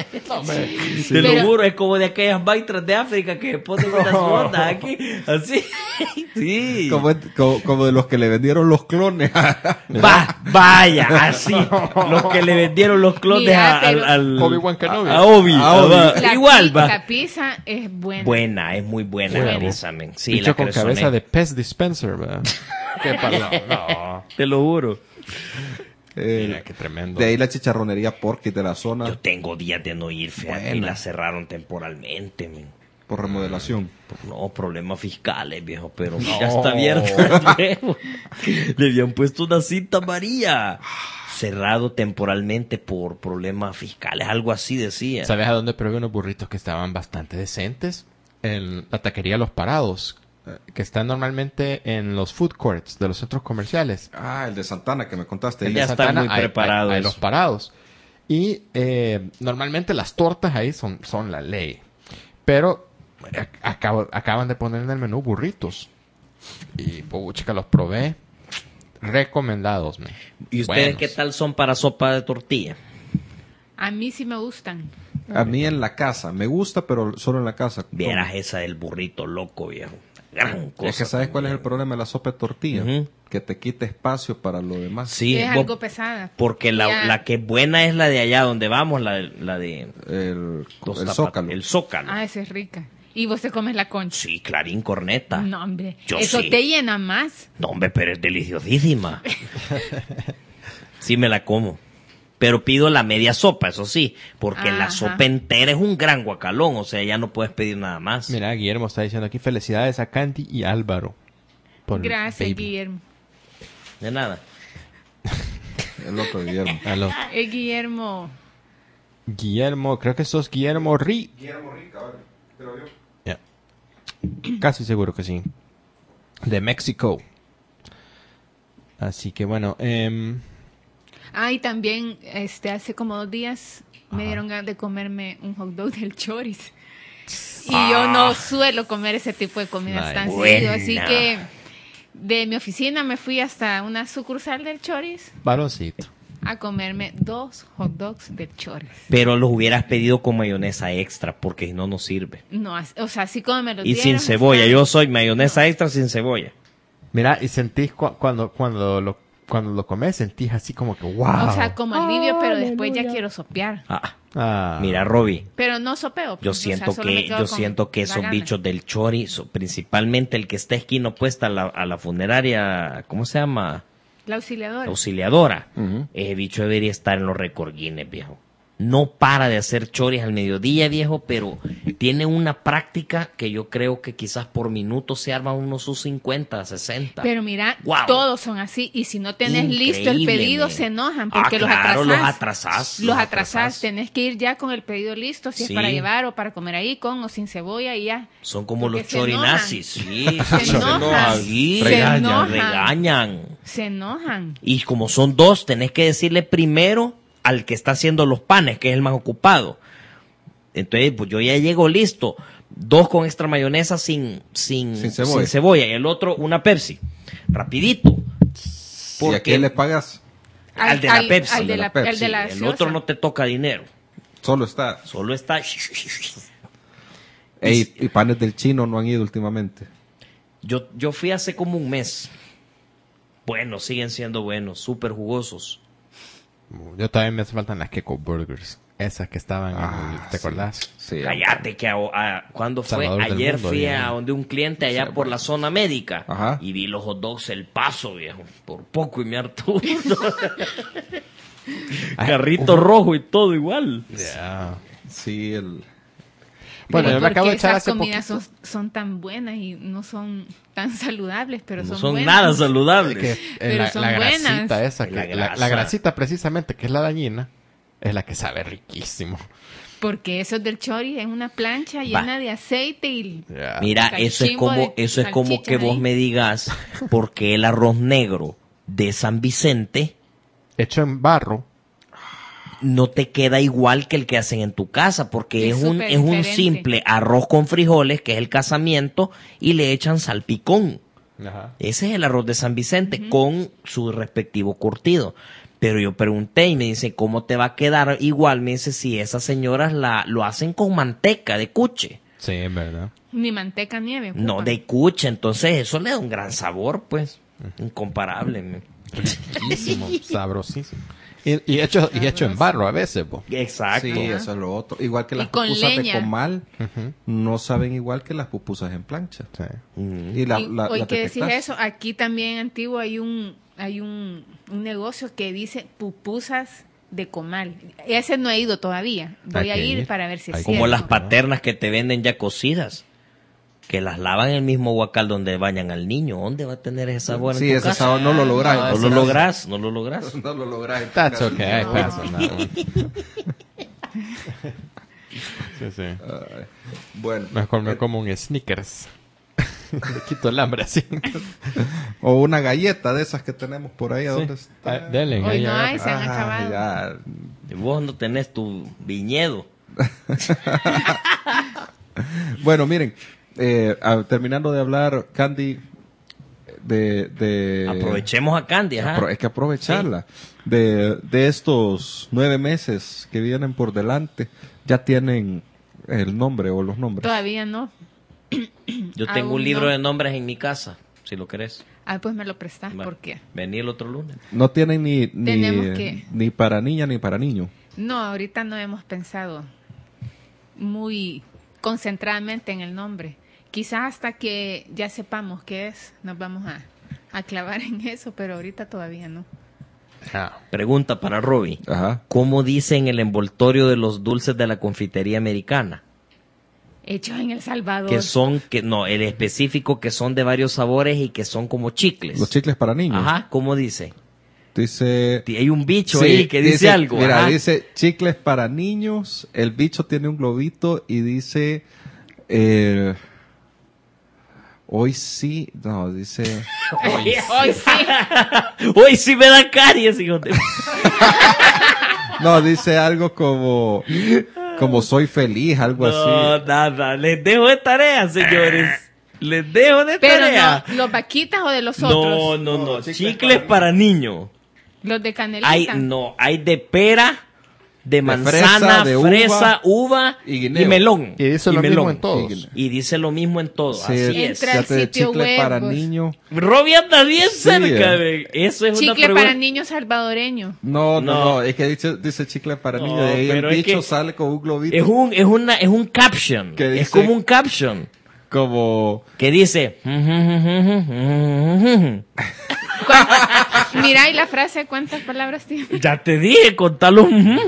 Te lo Pero- juro, es como de aquellas baitras de África que ponen unas ondas aquí, así. Sí. Como, como, como de los que le vendieron los clones. Va, vaya, así. Los que le vendieron los clones Mira, a- al, pero- al- Obi-Wan Kenobi. a Obi. A Obi. va. La Igual pi- va. La pizza es buena. Buena, es muy buena Buena. la pizza, men. Sí, Bicho la con cresoné. cabeza de pez dispenser, ¿verdad? Qué palo. No. Te lo juro. Eh, Mira, qué tremendo. de ahí la chicharronería Porquis de la zona Yo tengo días de no ir, fíjate, y Buena. la cerraron temporalmente, men. por remodelación. No, problemas fiscales, viejo, pero ya está abierta. viejo. Le habían puesto una cinta amarilla. Cerrado temporalmente por problemas fiscales, algo así decía. ¿Sabes a dónde probé unos burritos que estaban bastante decentes? En la taquería Los Parados, eh, que están normalmente en los food courts de los centros comerciales. Ah, el de Santana que me contaste. El ahí. Ya En está Santana muy hay- preparado hay- hay eso. Los Parados. Y eh, normalmente las tortas ahí son, son la ley. Pero eh, acabo- acaban de poner en el menú burritos. Y pucha, los probé. Recomendados, man. ¿Y ustedes Buenos. qué tal son para sopa de tortilla? A mí sí me gustan. A mí en la casa. Me gusta, pero solo en la casa. Vieras esa del burrito loco, viejo. Gran cosa. Es que ¿sabes cuál es el problema de la sopa de tortilla? Ujú. Que te quita espacio para lo demás. Sí, es vos- algo pesada. porque la, Ya- la que es buena es la de allá donde vamos, la, de- la de El, los el zapat- zócalo. El zócalo. Ah, esa es rica. Y vos te comes la concha. Sí, Clarín Corneta. No, hombre. Yo Eso sí. te llena más. No, hombre, pero es deliciosísima. Sí me la como. Pero pido la media sopa, eso sí, porque la Ajá. sopa entera es un gran guacalón, o sea, ya no puedes pedir nada más. Mira, Guillermo está diciendo aquí felicidades a Candy y Álvaro. por Gracias, Baby. Guillermo. De nada. El otro Guillermo. Aló. Eh, Guillermo. Guillermo, creo que sos Guillermo Ri. Guillermo Rica, vale. Pero yo. Ya. Casi seguro que sí. De México. Así que bueno, em, Ah, y también este, hace como dos días me Ajá. dieron ganas de comerme un hot dog del Choris. Y Ah. yo no suelo comer ese tipo de comidas Nice. tan Buena. seguido. Así que de mi oficina me fui hasta una sucursal del Choris varoncito. a comerme dos hot dogs del Choris. Pero los hubieras pedido con mayonesa extra, porque si no, no sirve. No, as- o sea, así como me los Y dieron, sin cebolla, están- yo soy mayonesa extra sin cebolla. Mira, y sentís cu- cuando, cuando lo cuando lo comes, sentís así como que wow. O sea, como alivio, pero después ya quiero sopear. Ah, Ah. mira, Robbie. Pero no sopeo. pues, Yo o sea, siento solo me que quedo yo con siento que la esos gana. bichos del chorizo, principalmente el que está esquina opuesta a la, a la funeraria, ¿cómo se llama? La auxiliadora. Auxiliadora. Ujú. Ese bicho debería estar en los récord Guinness, viejo. no para de hacer choris al mediodía, viejo, pero tiene una práctica que yo creo que quizás por minuto se arman unos sus cincuenta, sesenta. Pero mira, Wow. todos son así. Y si no tenés listo el Increíble, pedido, men. se enojan Ah, porque los claro, atrasás. los atrasás. Los atrasás. Tenés que ir ya con el pedido listo, si Sí. es para llevar o para comer ahí, con o sin cebolla y ya. Son como Porque los se chorinazis, sí. Se enojan. Sí, Se regañan, enojan. regañan. Se enojan. Y como son dos, tenés que decirle primero al que está haciendo los panes, que es el más ocupado. Entonces, pues yo ya llego listo. Dos con extra mayonesa sin, sin, Sin cebolla. sin cebolla. Y el otro, una Pepsi. Rapidito. ¿Y a quién le pagas? Al de la Pepsi. al de la, Pepsi. al de la el gaseosa. otro no te toca dinero. Solo está. Solo está... Ey, y panes del chino no han ido últimamente. Yo, yo fui hace como un mes. Bueno, siguen siendo buenos, súper jugosos. Yo también me hace falta las Keko Burgers. Esas que estaban, en Ah, el- ¿te acordás? Sí. Cállate, que a, a- ¿cuándo fue? Salvador del Ayer mundo, fui viejo. a donde un cliente allá Sí, por la zona médica Ajá. y vi los hot dogs El Paso, viejo. Por poco y me hartó. Carrito rojo y todo igual. Ya. Sí, el... Bueno, Pero yo me acabo de porque echar esas hace comidas poquito. son, son tan buenas y no son tan saludables, pero No son, son buenas. nada saludables. Que, eh, Pero la, son la buenas. grasita esa, que, La la, grasa. la grasita precisamente, que es la dañina, es la que sabe riquísimo. Porque eso del chori es una plancha Va. llena de aceite y... Ya. Mira, Cachimbo eso es como, de eso es como que salchichas vos ahí. me digas porque el arroz negro de San Vicente Hecho en barro. no te queda igual que el que hacen en tu casa, porque Es es un, súper es un diferente. simple arroz con frijoles, que es el casamiento, y le echan salpicón. Ajá. Ese es el arroz de San Vicente con su respectivo curtido. Pero yo pregunté y me dice, ¿cómo te va a quedar igual? Me dice, si esas señoras la, lo hacen con manteca de cuche. Sí, es verdad. Ni manteca nieve. No, ocupan. de cuche. Entonces eso le da un gran sabor, pues. Incomparable. me. Riquísimo, sabrosísimo. Y, y hecho, y hecho en barro a veces, po. Exacto. Sí, eso es lo otro. Igual que Y las con pupusas leña. de comal, Ujú. no saben igual que las pupusas en plancha. Sí. Mm. Y la, Y la, hoy la que decís detectás. eso, aquí también antiguo hay un hay un, un negocio que dice pupusas de comal. Ese no he ido todavía. Voy Hay a que ir ir. para ver si es Hay que Como cierto. las paternas que te venden ya cocidas. Que las lavan en el mismo huacal donde bañan al niño. ¿Dónde va a tener ese sabor en Sí, tu ese casa? sabor no lo lográs. No, en lo tu logras, no lo logras. casa. No lo lográs. en tu That's casa. okay, I No. pass on that one. Sí, sí. Ay, bueno. Mejor me como un Snickers. Le quito el hambre así. O una galleta de esas que tenemos por ahí. ¿A dónde Sí. está? Ah, denle, Hoy ahí no agarra. hay, se han Ah, acabado. ya. Y vos no tenés tu viñedo. Bueno, miren, eh, ah, terminando de hablar, Candy, de... de Aprovechemos a Candy, ajá. Apro- hay que aprovecharla. De, de estos nueve meses que vienen por delante, ya tienen el nombre o los nombres. Todavía no. Yo tengo Aún un libro no. de nombres en mi casa, si lo querés. Ah, pues me lo prestas. Bueno, ¿Por qué? Vení el otro lunes. No tienen ni, Tenemos ni, que- ni para niña ni para niño. No, ahorita no hemos pensado muy concentradamente en el nombre. Quizás hasta que ya sepamos qué es, nos vamos a, a clavar en eso, pero ahorita todavía no. Ah. Pregunta para Robbie. Ajá. ¿Cómo dice en el envoltorio de los dulces de la confitería americana? Hechos en El Salvador. Que son, que no, el específico que son de varios sabores y que son como chicles. Los chicles para niños. Ajá, ¿cómo dice? Dice... T- Hay un bicho Sí, ahí que dice, algo. Mira, ajá. dice chicles para niños. El bicho tiene un globito y dice... eh, hoy sí... No, dice... Hoy, hoy sí. Hoy sí me da caries, hijo de... No, dice algo como... Como soy feliz, algo No, así. nada. Les dejo de tarea, señores. Les dejo de Pero tarea. no, ¿los vaquitas o de los No, otros? no, no. No, chicles Chicles para niños. Los de canelita. Hay, no, hay de pera, de manzana, fresa, de uva fresa, uva y y, guineo. melón. Y dice Y lo mismo melón. en todos. Y- Y dice lo mismo en todo. Sí, Así es. Entra- ya al te- sitio chicle web, para pues. niños. Robbie anda bien Sí, cerca, eh. ve. Eso es una Chicle pregunta. para niños salvadoreños. No, no, No. no, es que dice, dice chicle para No, niños. Y ahí el pero es bicho que- sale con un globito Es un, es una, es un caption. ¿Qué Es dice? como un caption. como... Que dice. Mira, ¿y la frase cuántas palabras tiene? Ya te dije, contalo.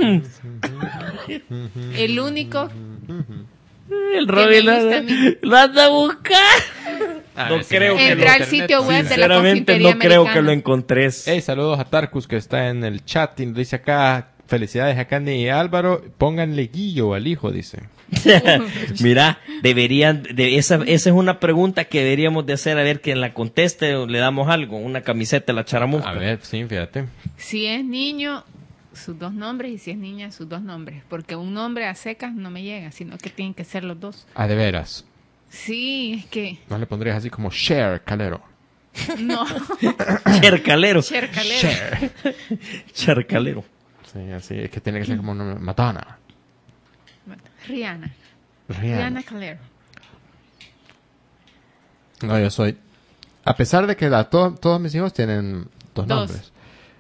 El único. El Robin me lo, gusta a mí. lo anda a buscar. A No ver si creo me- que Entra lo- al sitio web de la Sinceramente confitería no creo que americana. lo encontres. Hey, saludos a Tarkus que está en el chat y nos dice acá, felicidades a Candy y Álvaro, pónganle Guillo al hijo, dice. Mira, deberían, de, esa, esa es una pregunta que deberíamos de hacer, a ver quién la conteste o le damos algo, una camiseta de la charamusca. A ver, sí, fíjate. Si es niño, sus dos nombres, y si es niña, sus dos nombres. Porque un nombre a secas no me llega, sino que tienen que ser los dos. Ah, de veras. Sí, es que No le pondrías así como Cher Calero. no. Chercalero. Chercalero. Cher. Chercalero. Sí, así, es que tiene que ser como un nombre. Madonna. Rihanna. Rihanna. Rihanna Calero. No, yo soy. A pesar de que la- to- todos mis hijos tienen dos, Dos. nombres.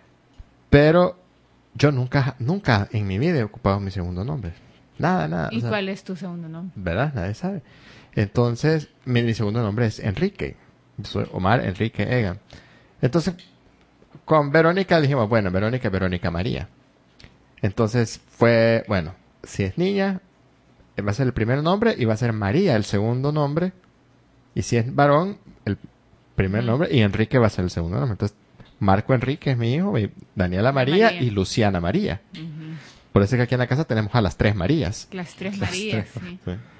Pero yo nunca, nunca en mi vida he ocupado mi segundo nombre. Nada, nada. ¿Y o sea, cuál es tu segundo nombre? ¿verdad? Nadie sabe. Entonces, mi, mi segundo nombre es Enrique. Soy Omar Enrique Egan. Entonces, con Verónica dijimos, bueno, Verónica, Verónica María. Entonces fue, bueno, si es niña, va a ser el primer nombre y va a ser María el segundo nombre. Y si es varón, el primer nombre y Enrique va a ser el segundo nombre. Entonces, Marco Enrique es mi hijo, y Daniela María, María. y Luciana María. Por eso es que aquí en la casa tenemos a las tres Marías. Las tres Marías, sí.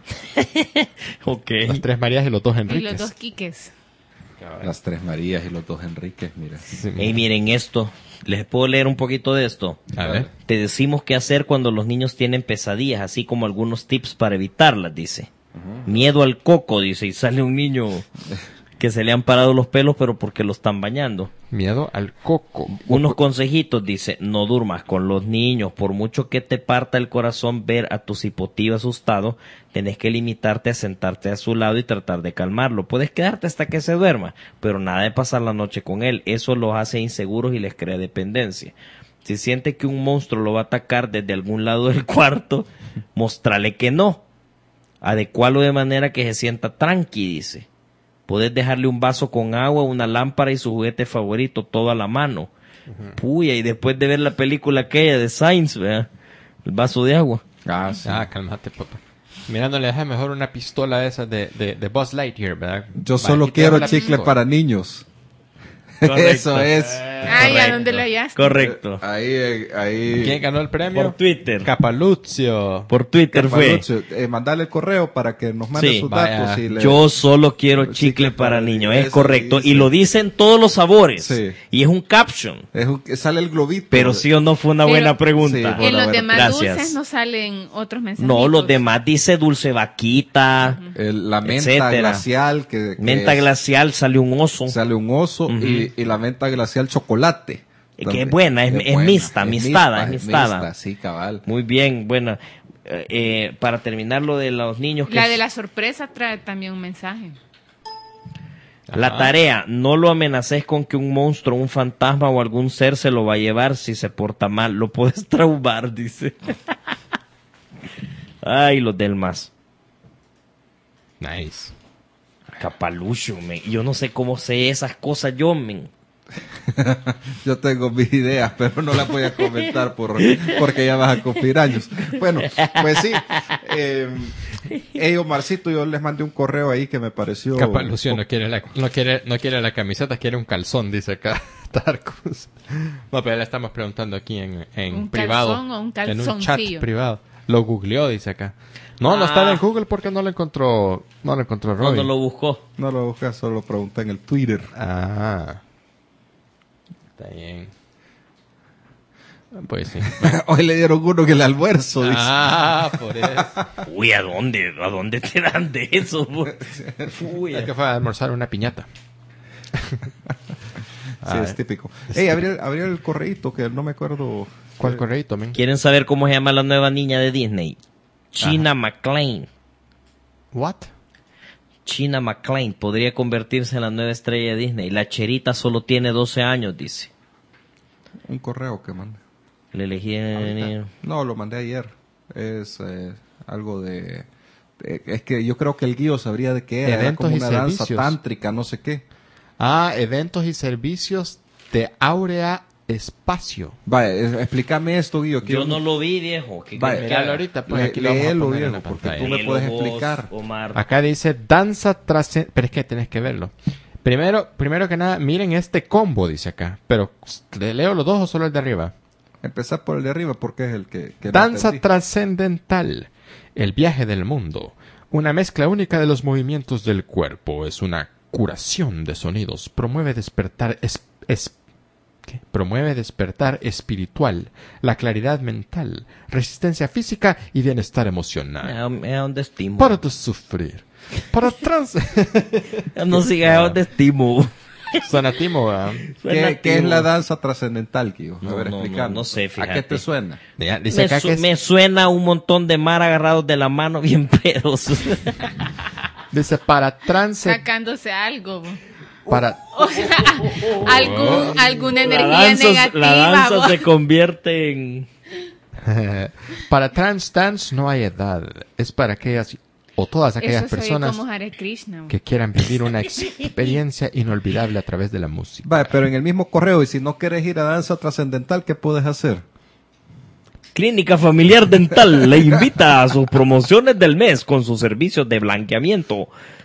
Sí. Ok. Las tres Marías y los dos Y Enriques. los dos Quiques. Las tres Marías y los dos Enriques, mira. Sí, Hey, miren esto. ¿Les puedo leer un poquito de esto? A ver. Te decimos qué hacer cuando los niños tienen pesadillas, así como algunos tips para evitarlas, dice. Miedo al coco, dice, y sale un niño que se le han parado los pelos, pero porque lo están bañando. Miedo al coco. Unos consejitos, dice, no durmas con los niños, por mucho que te parta el corazón ver a tu cipotillo asustado, tenés que limitarte a sentarte a su lado y tratar de calmarlo. Puedes quedarte hasta que se duerma, pero nada de pasar la noche con él, eso los hace inseguros y les crea dependencia. Si siente que un monstruo lo va a atacar desde algún lado del cuarto, mostrale que no. Adecualo de manera que se sienta tranqui, dice. Podés dejarle un vaso con agua, una lámpara y su juguete favorito, todo a la mano. Uh-huh. Puya, y después de ver la película aquella de Sainz, ¿verdad? El vaso de agua. Ah, sí. Ah, cálmate, papá. Mira, no le dejas mejor una pistola esa de, de, de Buzz Lightyear, ¿verdad? Yo Va, solo aquí te quiero dejo la chicle pistola. para niños. Correcto. Eso es. Ay, ¿a Correcto. dónde lo hallaste? Correcto. Ahí, eh, ahí. ¿Quién ganó el premio? Por Twitter. Capaluzio. Por Twitter fue. Palucho, eh, mandarle el correo para que nos mande Sí, sus vaya. datos. Y le- Yo solo quiero chicle, Chicle para para niños, niños. es Eso correcto. dice. Y lo dicen todos los sabores. Sí. Y es un caption. es un- sale el globito. Pero sí o no fue una Pero- buena Sí, pregunta. bueno, En los bueno, demás gracias. dulces no salen otros mensajes. No, los demás dice dulce vaquita, El- la menta etcétera. glacial. Que, que menta es- glacial, sale un oso. Sale un oso Ujú. y, y la menta glacial chocolate. Que También. es buena, es- es mixta, mistada, es mistada. mixta, sí, cabal. Muy bien, bueno. Eh, eh, para terminar lo de los niños. que La es- de la sorpresa trae también un mensaje. La Ajá. tarea, no lo amenaces con que un monstruo, un fantasma o algún ser se lo va a llevar si se porta mal. Lo puedes traumar, dice. Ay, los del más. Nice. Capalucho, men. Yo no sé cómo sé esas cosas yo, men. Yo tengo mis ideas, pero no las voy a comentar por, porque ya vas a cumplir años. Bueno, pues sí. Eh, hey, Omarcito, yo les mandé un correo ahí que me pareció... Capaluzio no quiere, la, no, quiere, no quiere la camiseta, quiere un calzón, dice acá Tarkus. No, pero le estamos preguntando aquí en, en ¿Un privado. calzón o un en un chat calzoncillo? privado. Lo googleó, dice acá. No, no Ah. está en Google porque no lo encontró, no lo encontró Robin. Cuando lo buscó. No lo busqué, solo lo pregunté en el Twitter. Ah. Está bien. Pues sí. Hoy le dieron uno en el almuerzo, dice. Ah, por eso. Uy, ¿a dónde? ¿A dónde te dan de eso? Uy, Es que fue a almorzar una piñata. Sí, es típico. Hey, abrí, abrí el correíto que no me acuerdo. ¿Cuál correíto, men? ¿Quieren saber cómo se llama la nueva niña de Disney? China McClain. What? China McClain podría convertirse en la nueva estrella de Disney. La cherita solo tiene doce años, dice. Un correo que mandé. Le elegí en... No, lo mandé ayer. Es eh, algo de, de- Es que yo creo que el guío sabría de qué era. Era Eventos como y una danza servicios. tántrica, no sé qué. Ah, eventos y servicios de Aurea Espacio. Vaya, es- explícame esto, Guillo. Yo no lo vi, viejo. ¿Qué Vaya, quieres que Míralo haga? ahorita, pues Le- aquí lo vamos a léelo, poner en viejo, la porque pantalla. tú me Léelo puedes vos, explicar. Omar. Acá dice danza trascendente. Pero es que tenés que verlo. Primero, primero que nada, miren este combo, dice acá. Pero, ¿le leo los dos o solo el de arriba? Empezar por el de arriba porque es el que... que no Danza entendí. trascendental. El viaje del mundo. Una mezcla única de los movimientos del cuerpo. Es una curación de sonidos. Promueve despertar... Es, es- ¿qué? Promueve despertar espiritual. La claridad mental. Resistencia física y bienestar emocional. Es donde estimo. Para de sufrir. Para trans... No sigas es donde estimo. Sonatimo, ¿verdad? ¿Qué, qué es la danza trascendental, Guillo? A No, ver, no, no, explícame. no sé, ¿A fíjate. qué te suena? Ya, dice Me, acá su- que es- me suena un montón de mar agarrados de la mano bien pedos. dice para trans... Sacándose algo. bo. Para... O sea, algún, alguna la energía danza, negativa. la danza bo. se convierte en... Para trans dance no hay edad. Es para aquellas o todas aquellas Eso se oye personas como Hare Krishna. bo. que quieran vivir una experiencia inolvidable a través de la música. Vale, pero en el mismo correo, y si no quieres ir a danza trascendental, ¿qué puedes hacer? Clínica Familiar Dental le invita a sus promociones del mes con sus servicios de blanqueamiento.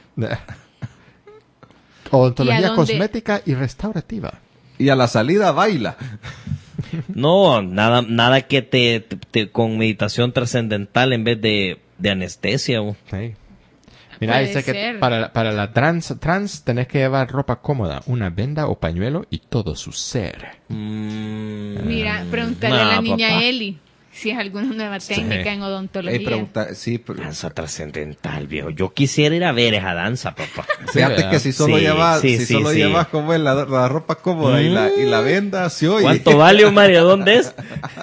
Odontología ¿Y a dónde? cosmética y restaurativa. Y a la salida baila. No, nada, nada que te, te- te- con meditación trascendental en vez de, de anestesia. bo. Sí. Mira, Puede dice que ser. para, para la trans, trans tenés que llevar ropa cómoda, una venda o pañuelo y todo su ser. Mm, Mira, pregúntale a nah, la niña papá. Eli si es alguna nueva técnica en odontología. Ey, pregunta, sí, pero- Danza trascendental, viejo. Yo quisiera ir a ver esa danza, papá. fíjate ¿verdad? que si solo Sí, llevas, sí, si sí, solo sí. llevas como es la, la ropa cómoda y, la, y la venda, se oye. ¿Cuánto vale, Omar? ¿Y a dónde es?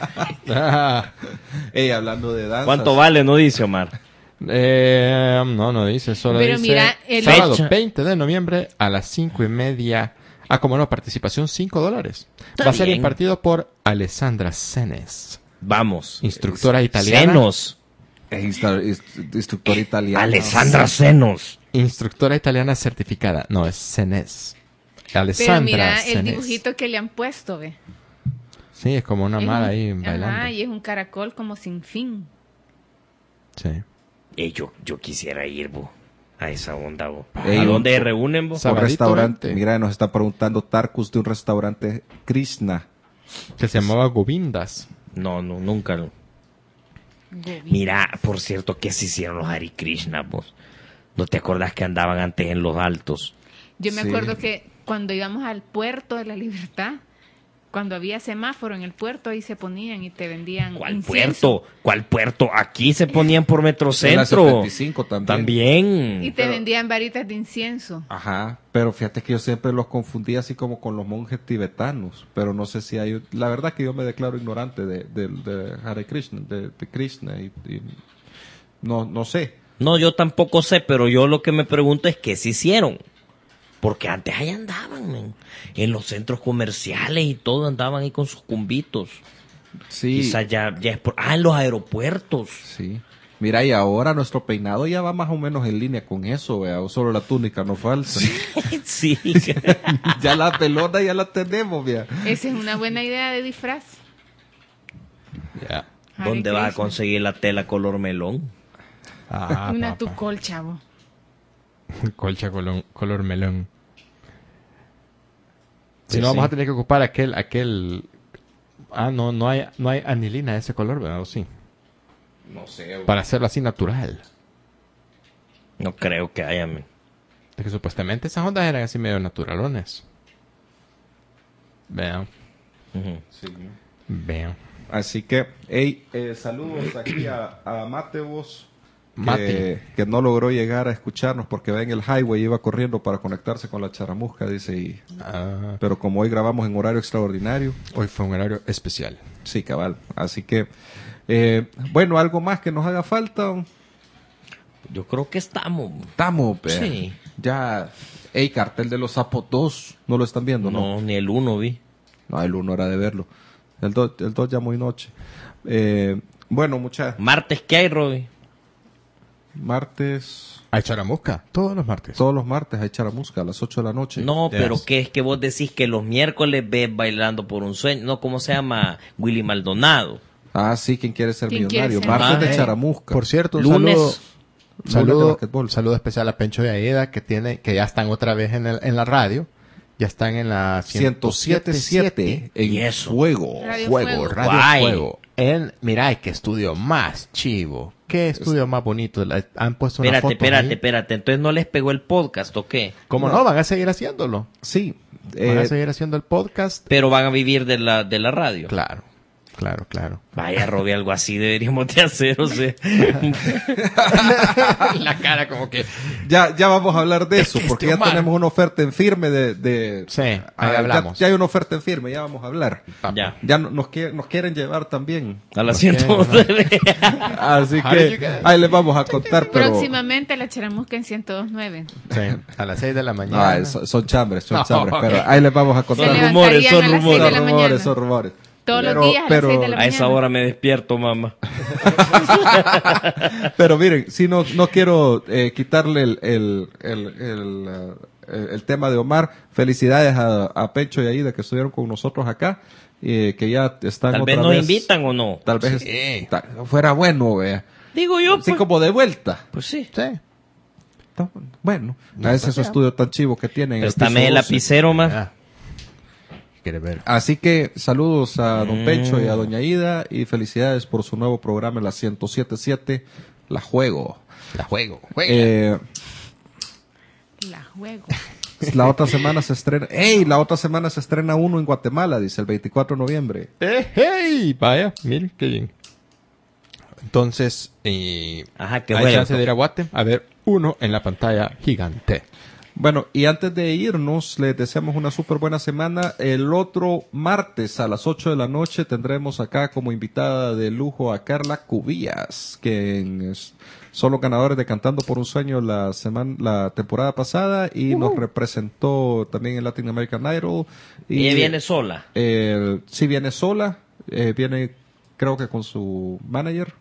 Ey, hablando de danza. ¿Cuánto vale? No dice Omar. Eh, no, no dice, solo Pero dice mira, el- sábado Fecha. veinte de noviembre a las cinco y media. Ah, como no, participación cinco dólares. Está Va a ser bien. impartido por Alessandra Senes, Vamos. instructora italiana. Senos. Es insta- inst- instructor italiano. Alessandra Senos. Instructora italiana certificada. No, es Senes. Pero Alessandra mira el Senes. dibujito que le han puesto, ve. Sí, es como una Es mala un- ahí bailando. Ajá, y es un caracol como sin fin. Sí. Ey, yo, yo quisiera ir, bo, a esa onda, bo. Ey, ¿A un- dónde se reúnen, bo? Sa- Un Sabadito restaurante. veinte. Mira, nos está preguntando Tarkus de un restaurante Krishna. Que se llamaba Govindas. No, no, nunca. lo- Gobi. Mira, por cierto, ¿qué se hicieron los Hare Krishna, vos? ¿No te acordás que andaban antes en los altos? Yo me Sí. acuerdo que cuando íbamos al puerto de la Libertad, cuando había semáforo en el puerto, ahí se ponían y te vendían ¿Cuál incienso. puerto? ¿Cuál puerto? Aquí se ponían por En la Metrocentro. setenta y cinco también. También. Y te vendían varitas de incienso. Ajá, pero fíjate que yo siempre los confundí así como con los monjes tibetanos, pero no sé si hay... La verdad que yo me declaro ignorante de, de, de Hare Krishna, de, de Krishna, y, y no, no sé. No, yo tampoco sé, pero yo lo que me pregunto es qué se hicieron. Porque antes ahí andaban, men. En los centros comerciales y todo andaban ahí con sus cumbitos. Sí, Quizás ya, ya es por... Ah, en los aeropuertos. sí. Mira, y ahora nuestro peinado ya va más o menos en línea con eso, vea, solo la túnica no falta. Sí. Ya la pelona ya la tenemos, vea. Esa es una buena idea de disfraz. Ya. Hare ¿Dónde vas a Krishna. conseguir la tela color melón? Ah, Una papá. tucol, chavo. Colcha color, color melón. Si Sí, no, vamos sí. a tener que ocupar aquel, aquel... Ah, no, no hay, no hay anilina de ese color, ¿verdad? ¿O sí? No sé. Para hacerlo así natural. No creo que haya, men. Es que supuestamente esas ondas eran así medio naturalones. Vean, Ujú. Sí. vean. Así que, hey, eh, saludos aquí a, a Mateos, que, Mate. que no logró llegar a escucharnos porque va en el highway, iba corriendo para conectarse con la charamusca, dice, y, Ah, pero como hoy grabamos en horario extraordinario, hoy fue un horario especial. sí, cabal. Así que, eh, bueno, algo más que nos haga falta, Yo creo que estamos. estamos, pe. Sí. Ya, hey, Cartel de los Sapos dos, ¿no lo están viendo? No, ni el uno vi. No, el uno era de verlo. El dos, el dos ya muy noche. Eh, bueno, muchas... Martes, ¿qué hay, Roby? martes, Hay charamusca, todos los martes. todos los martes hay charamusca a las ocho de la noche. No, Yes. pero ¿qué es que vos decís que los miércoles ves Bailando por un Sueño? No, ¿cómo se llama? Willy Maldonado. Ah, sí, ¿quién quiere ser ¿Quién millonario? quiere ser Martes de millonario? charamusca. Por cierto, un Lunes. saludo, de saludo, basquetbol. saludo especial a Pencho y a Aida, que tiene, que ya están otra vez en, el, en la radio. Ya están en la ciento siete punto siete en Y eso. Fuego. Radio Fuego, Fuego. Radio Guay. Fuego. En, mira, qué estudio más chivo. Qué estudio más bonito. La- han puesto una Espérate, foto espérate, ahí. espérate. Entonces no les pegó el podcast, ¿o qué? ¿Cómo no? Van a seguir haciéndolo. Sí. Van a eh, seguir haciendo el podcast. Pero van a vivir de la, de la radio. Claro, claro, claro. Vaya, Robbie, algo así deberíamos de hacer, o sea. La cara como que... ya, ya vamos a hablar de eso, que porque este ya Omar- tenemos una oferta en firme de... de Sí, ahí ah, ya- hablamos. Ya, hay una oferta en firme, ya vamos a hablar. Ya. Ya no- nos, quie- nos quieren llevar también. A la Ok, ciento. Así How did you que get- ahí les vamos a contar, pero... Próximamente la charamusca en ciento dos punto nueve. Sí, a las seis de la mañana. Ah, son, son chambres, son No, chambres, ok. pero ahí les vamos a Se contar. Son levantarían rumores, son a las seis rumores. de la Son mañana. rumores, son rumores. Todos Pero- los días a pero- las seis de la A mañana. esa hora me despierto, mamá. Pero miren, si no, no quiero eh, quitarle el, el, el, el, eh, el- el tema de Omar. Felicidades a, a Pencho y Aida que estuvieron con nosotros acá, eh, que ya están Tal otra vez nos vez. invitan o no. Tal vez Sí. ta- fuera bueno, vea. Digo yo, Así pues. como de vuelta. Pues sí. Sí. Está bueno. A ese es su estudio tan chivo que tienen. en el Préstame piso el doce. lapicero, más. Ah. ¿Quieres ver? Así que saludos a don Mm. Pencho y a doña Ida y felicidades por su nuevo programa en la ciento siete punto siete, La Juego. La juego. Eh, La juego. la otra semana se estrena, ¡ey! La otra semana se estrena uno en Guatemala, dice el veinticuatro de noviembre. Eh, hey, vaya, miren qué bien. Entonces, eh, Ajá, qué hay bueno. chance de ir a Guate a ver uno en la pantalla gigante. Bueno, y antes de irnos, les deseamos una súper buena semana. El otro martes a las ocho de la noche tendremos acá como invitada de lujo a Carla Cubillas, que es- son los ganadores de Cantando por un Sueño la semana, la temporada pasada y nos representó también en Latin American Idol. Y ella viene sola. Eh, sí viene sola, eh, viene creo que con su manager.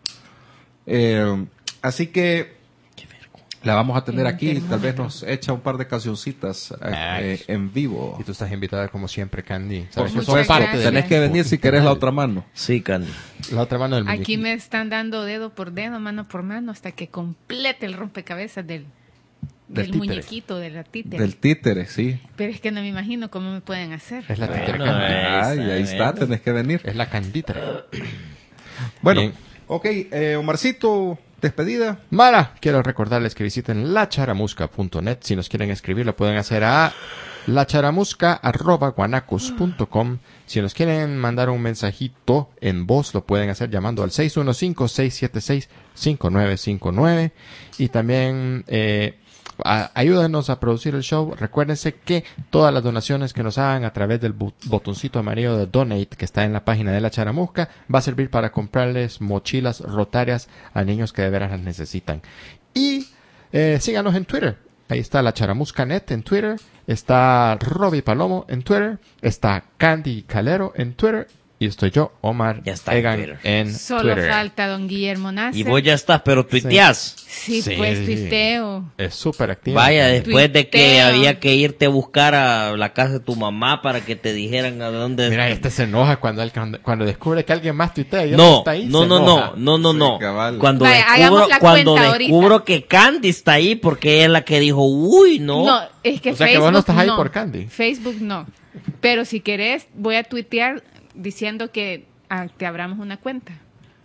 Eh, así que la vamos a tener aquí, tal vez nos echa un par de cancioncitas eh, eh, en vivo. Y tú estás invitada como siempre, Candy. Por Sabes que Muchas sos parte gracias. de Tenés que venir si querés la otra mano. Sí, Candy. la otra mano del Aquí muñequito. me están dando dedo por dedo, mano por mano, hasta que complete el rompecabezas del, Del del títere. muñequito, de la títere. Del títere, sí. Pero es que no me imagino cómo me pueden hacer. Es la títere Bueno, Candy. eh. Ay, ahí está, tenés que venir. Es la candítera. Bueno, Bien. ok, eh, Omarcito, despedida. Mara, quiero recordarles que visiten lacharamusca punto net. Si nos quieren escribir, lo pueden hacer a lacharamusca arroba guanacos punto com. Si nos quieren mandar un mensajito en voz, lo pueden hacer llamando al seis uno cinco, seis siete seis, cinco nueve cinco nueve. Y también eh, a- ayúdenos a producir el show. Recuérdense que todas las donaciones que nos hagan a través del bu- botoncito amarillo de Donate que está en la página de La Charamusca va a servir para comprarles mochilas rotarias a niños que de veras las necesitan. Y eh, síganos en Twitter. Ahí está La Charamusca Net en Twitter. Está Robbie Palomo en Twitter. Está Candy Calero en Twitter. Y estoy yo, Omar Ya está en Egan, Twitter. en Solo Twitter. falta don Guillermo Nasser. Y vos ya estás, pero tuiteás. Sí, Sí. pues tuiteo. Es súper activo. Vaya, después de que Tuiteo. había que irte a buscar a la casa de tu mamá para que te dijeran a dónde... Mira, este se enoja cuando, él, cuando, cuando descubre que alguien más tuitea y él No, está ahí. no, se no, enoja. no, no, no, no. Sí, cabal. Cuando Vaya, hagamos descubro, la cuando cuenta descubro ahorita. que Candy está ahí porque ella es la que dijo, uy, no. No, es que O sea que Facebook vos no estás ahí no. por Candy. Facebook no. Pero si querés, voy a tuitear diciendo que ah, te abramos una cuenta.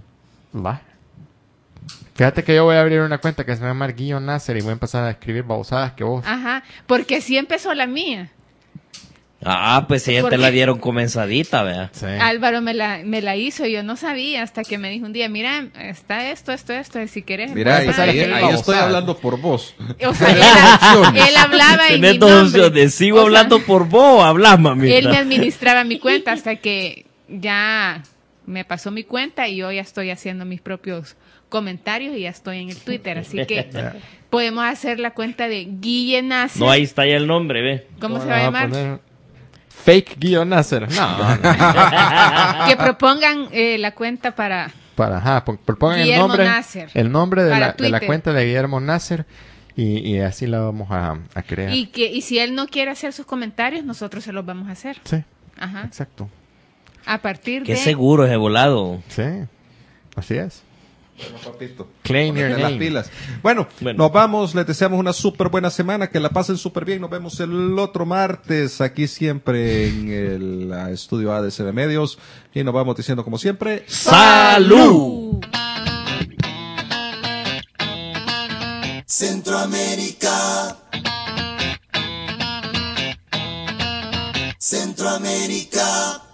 Va. Fíjate que yo voy a abrir una cuenta que se llama Guion Nasser y voy a empezar a escribir babosadas que vos. Ajá, porque así empezó la mía. Ah, pues ella ¿Por te la qué? dieron comenzadita, ¿verdad? Sí. Álvaro me la, me la hizo y yo no sabía hasta que me dijo un día, mira, está esto, esto, esto, y si querés... Mira, ahí, empezar a ahí- escribir ahí estoy babosadas. hablando por vos. O sea, él, él hablaba en Tenés mi dos nombre. opciones. Sigo O sea, hablando por vos, hablas, mamita. Él me administraba mi cuenta hasta que ya me pasó mi cuenta y yo ya estoy haciendo mis propios comentarios y ya estoy en el Twitter. Así que podemos hacer la cuenta de Guille Nasser. No, ahí está ya el nombre, ve. ¿Cómo se le va a vas llamar? poner? Fake Guion Nasser. No, no. Que propongan eh, la cuenta para Para, ajá, pon- pongan el Guillermo nombre, Nasser. el nombre de Para la, de la Twitter. cuenta de Guillermo Nasser y, y así la vamos a, a crear. Y, que, y si él no quiere hacer sus comentarios, nosotros se los vamos a hacer. Sí, Ajá. exacto. A partir Qué de... seguro ese volado. Sí, así es. Bueno, papito. Claim your Ponete las name. pilas. Bueno, Bueno. nos vamos, les deseamos una súper buena semana, que la pasen súper bien, nos vemos el otro martes, aquí siempre en el ah, estudio A D C B Medios, y nos vamos diciendo como siempre, ¡Salud! Centroamérica. Centroamérica.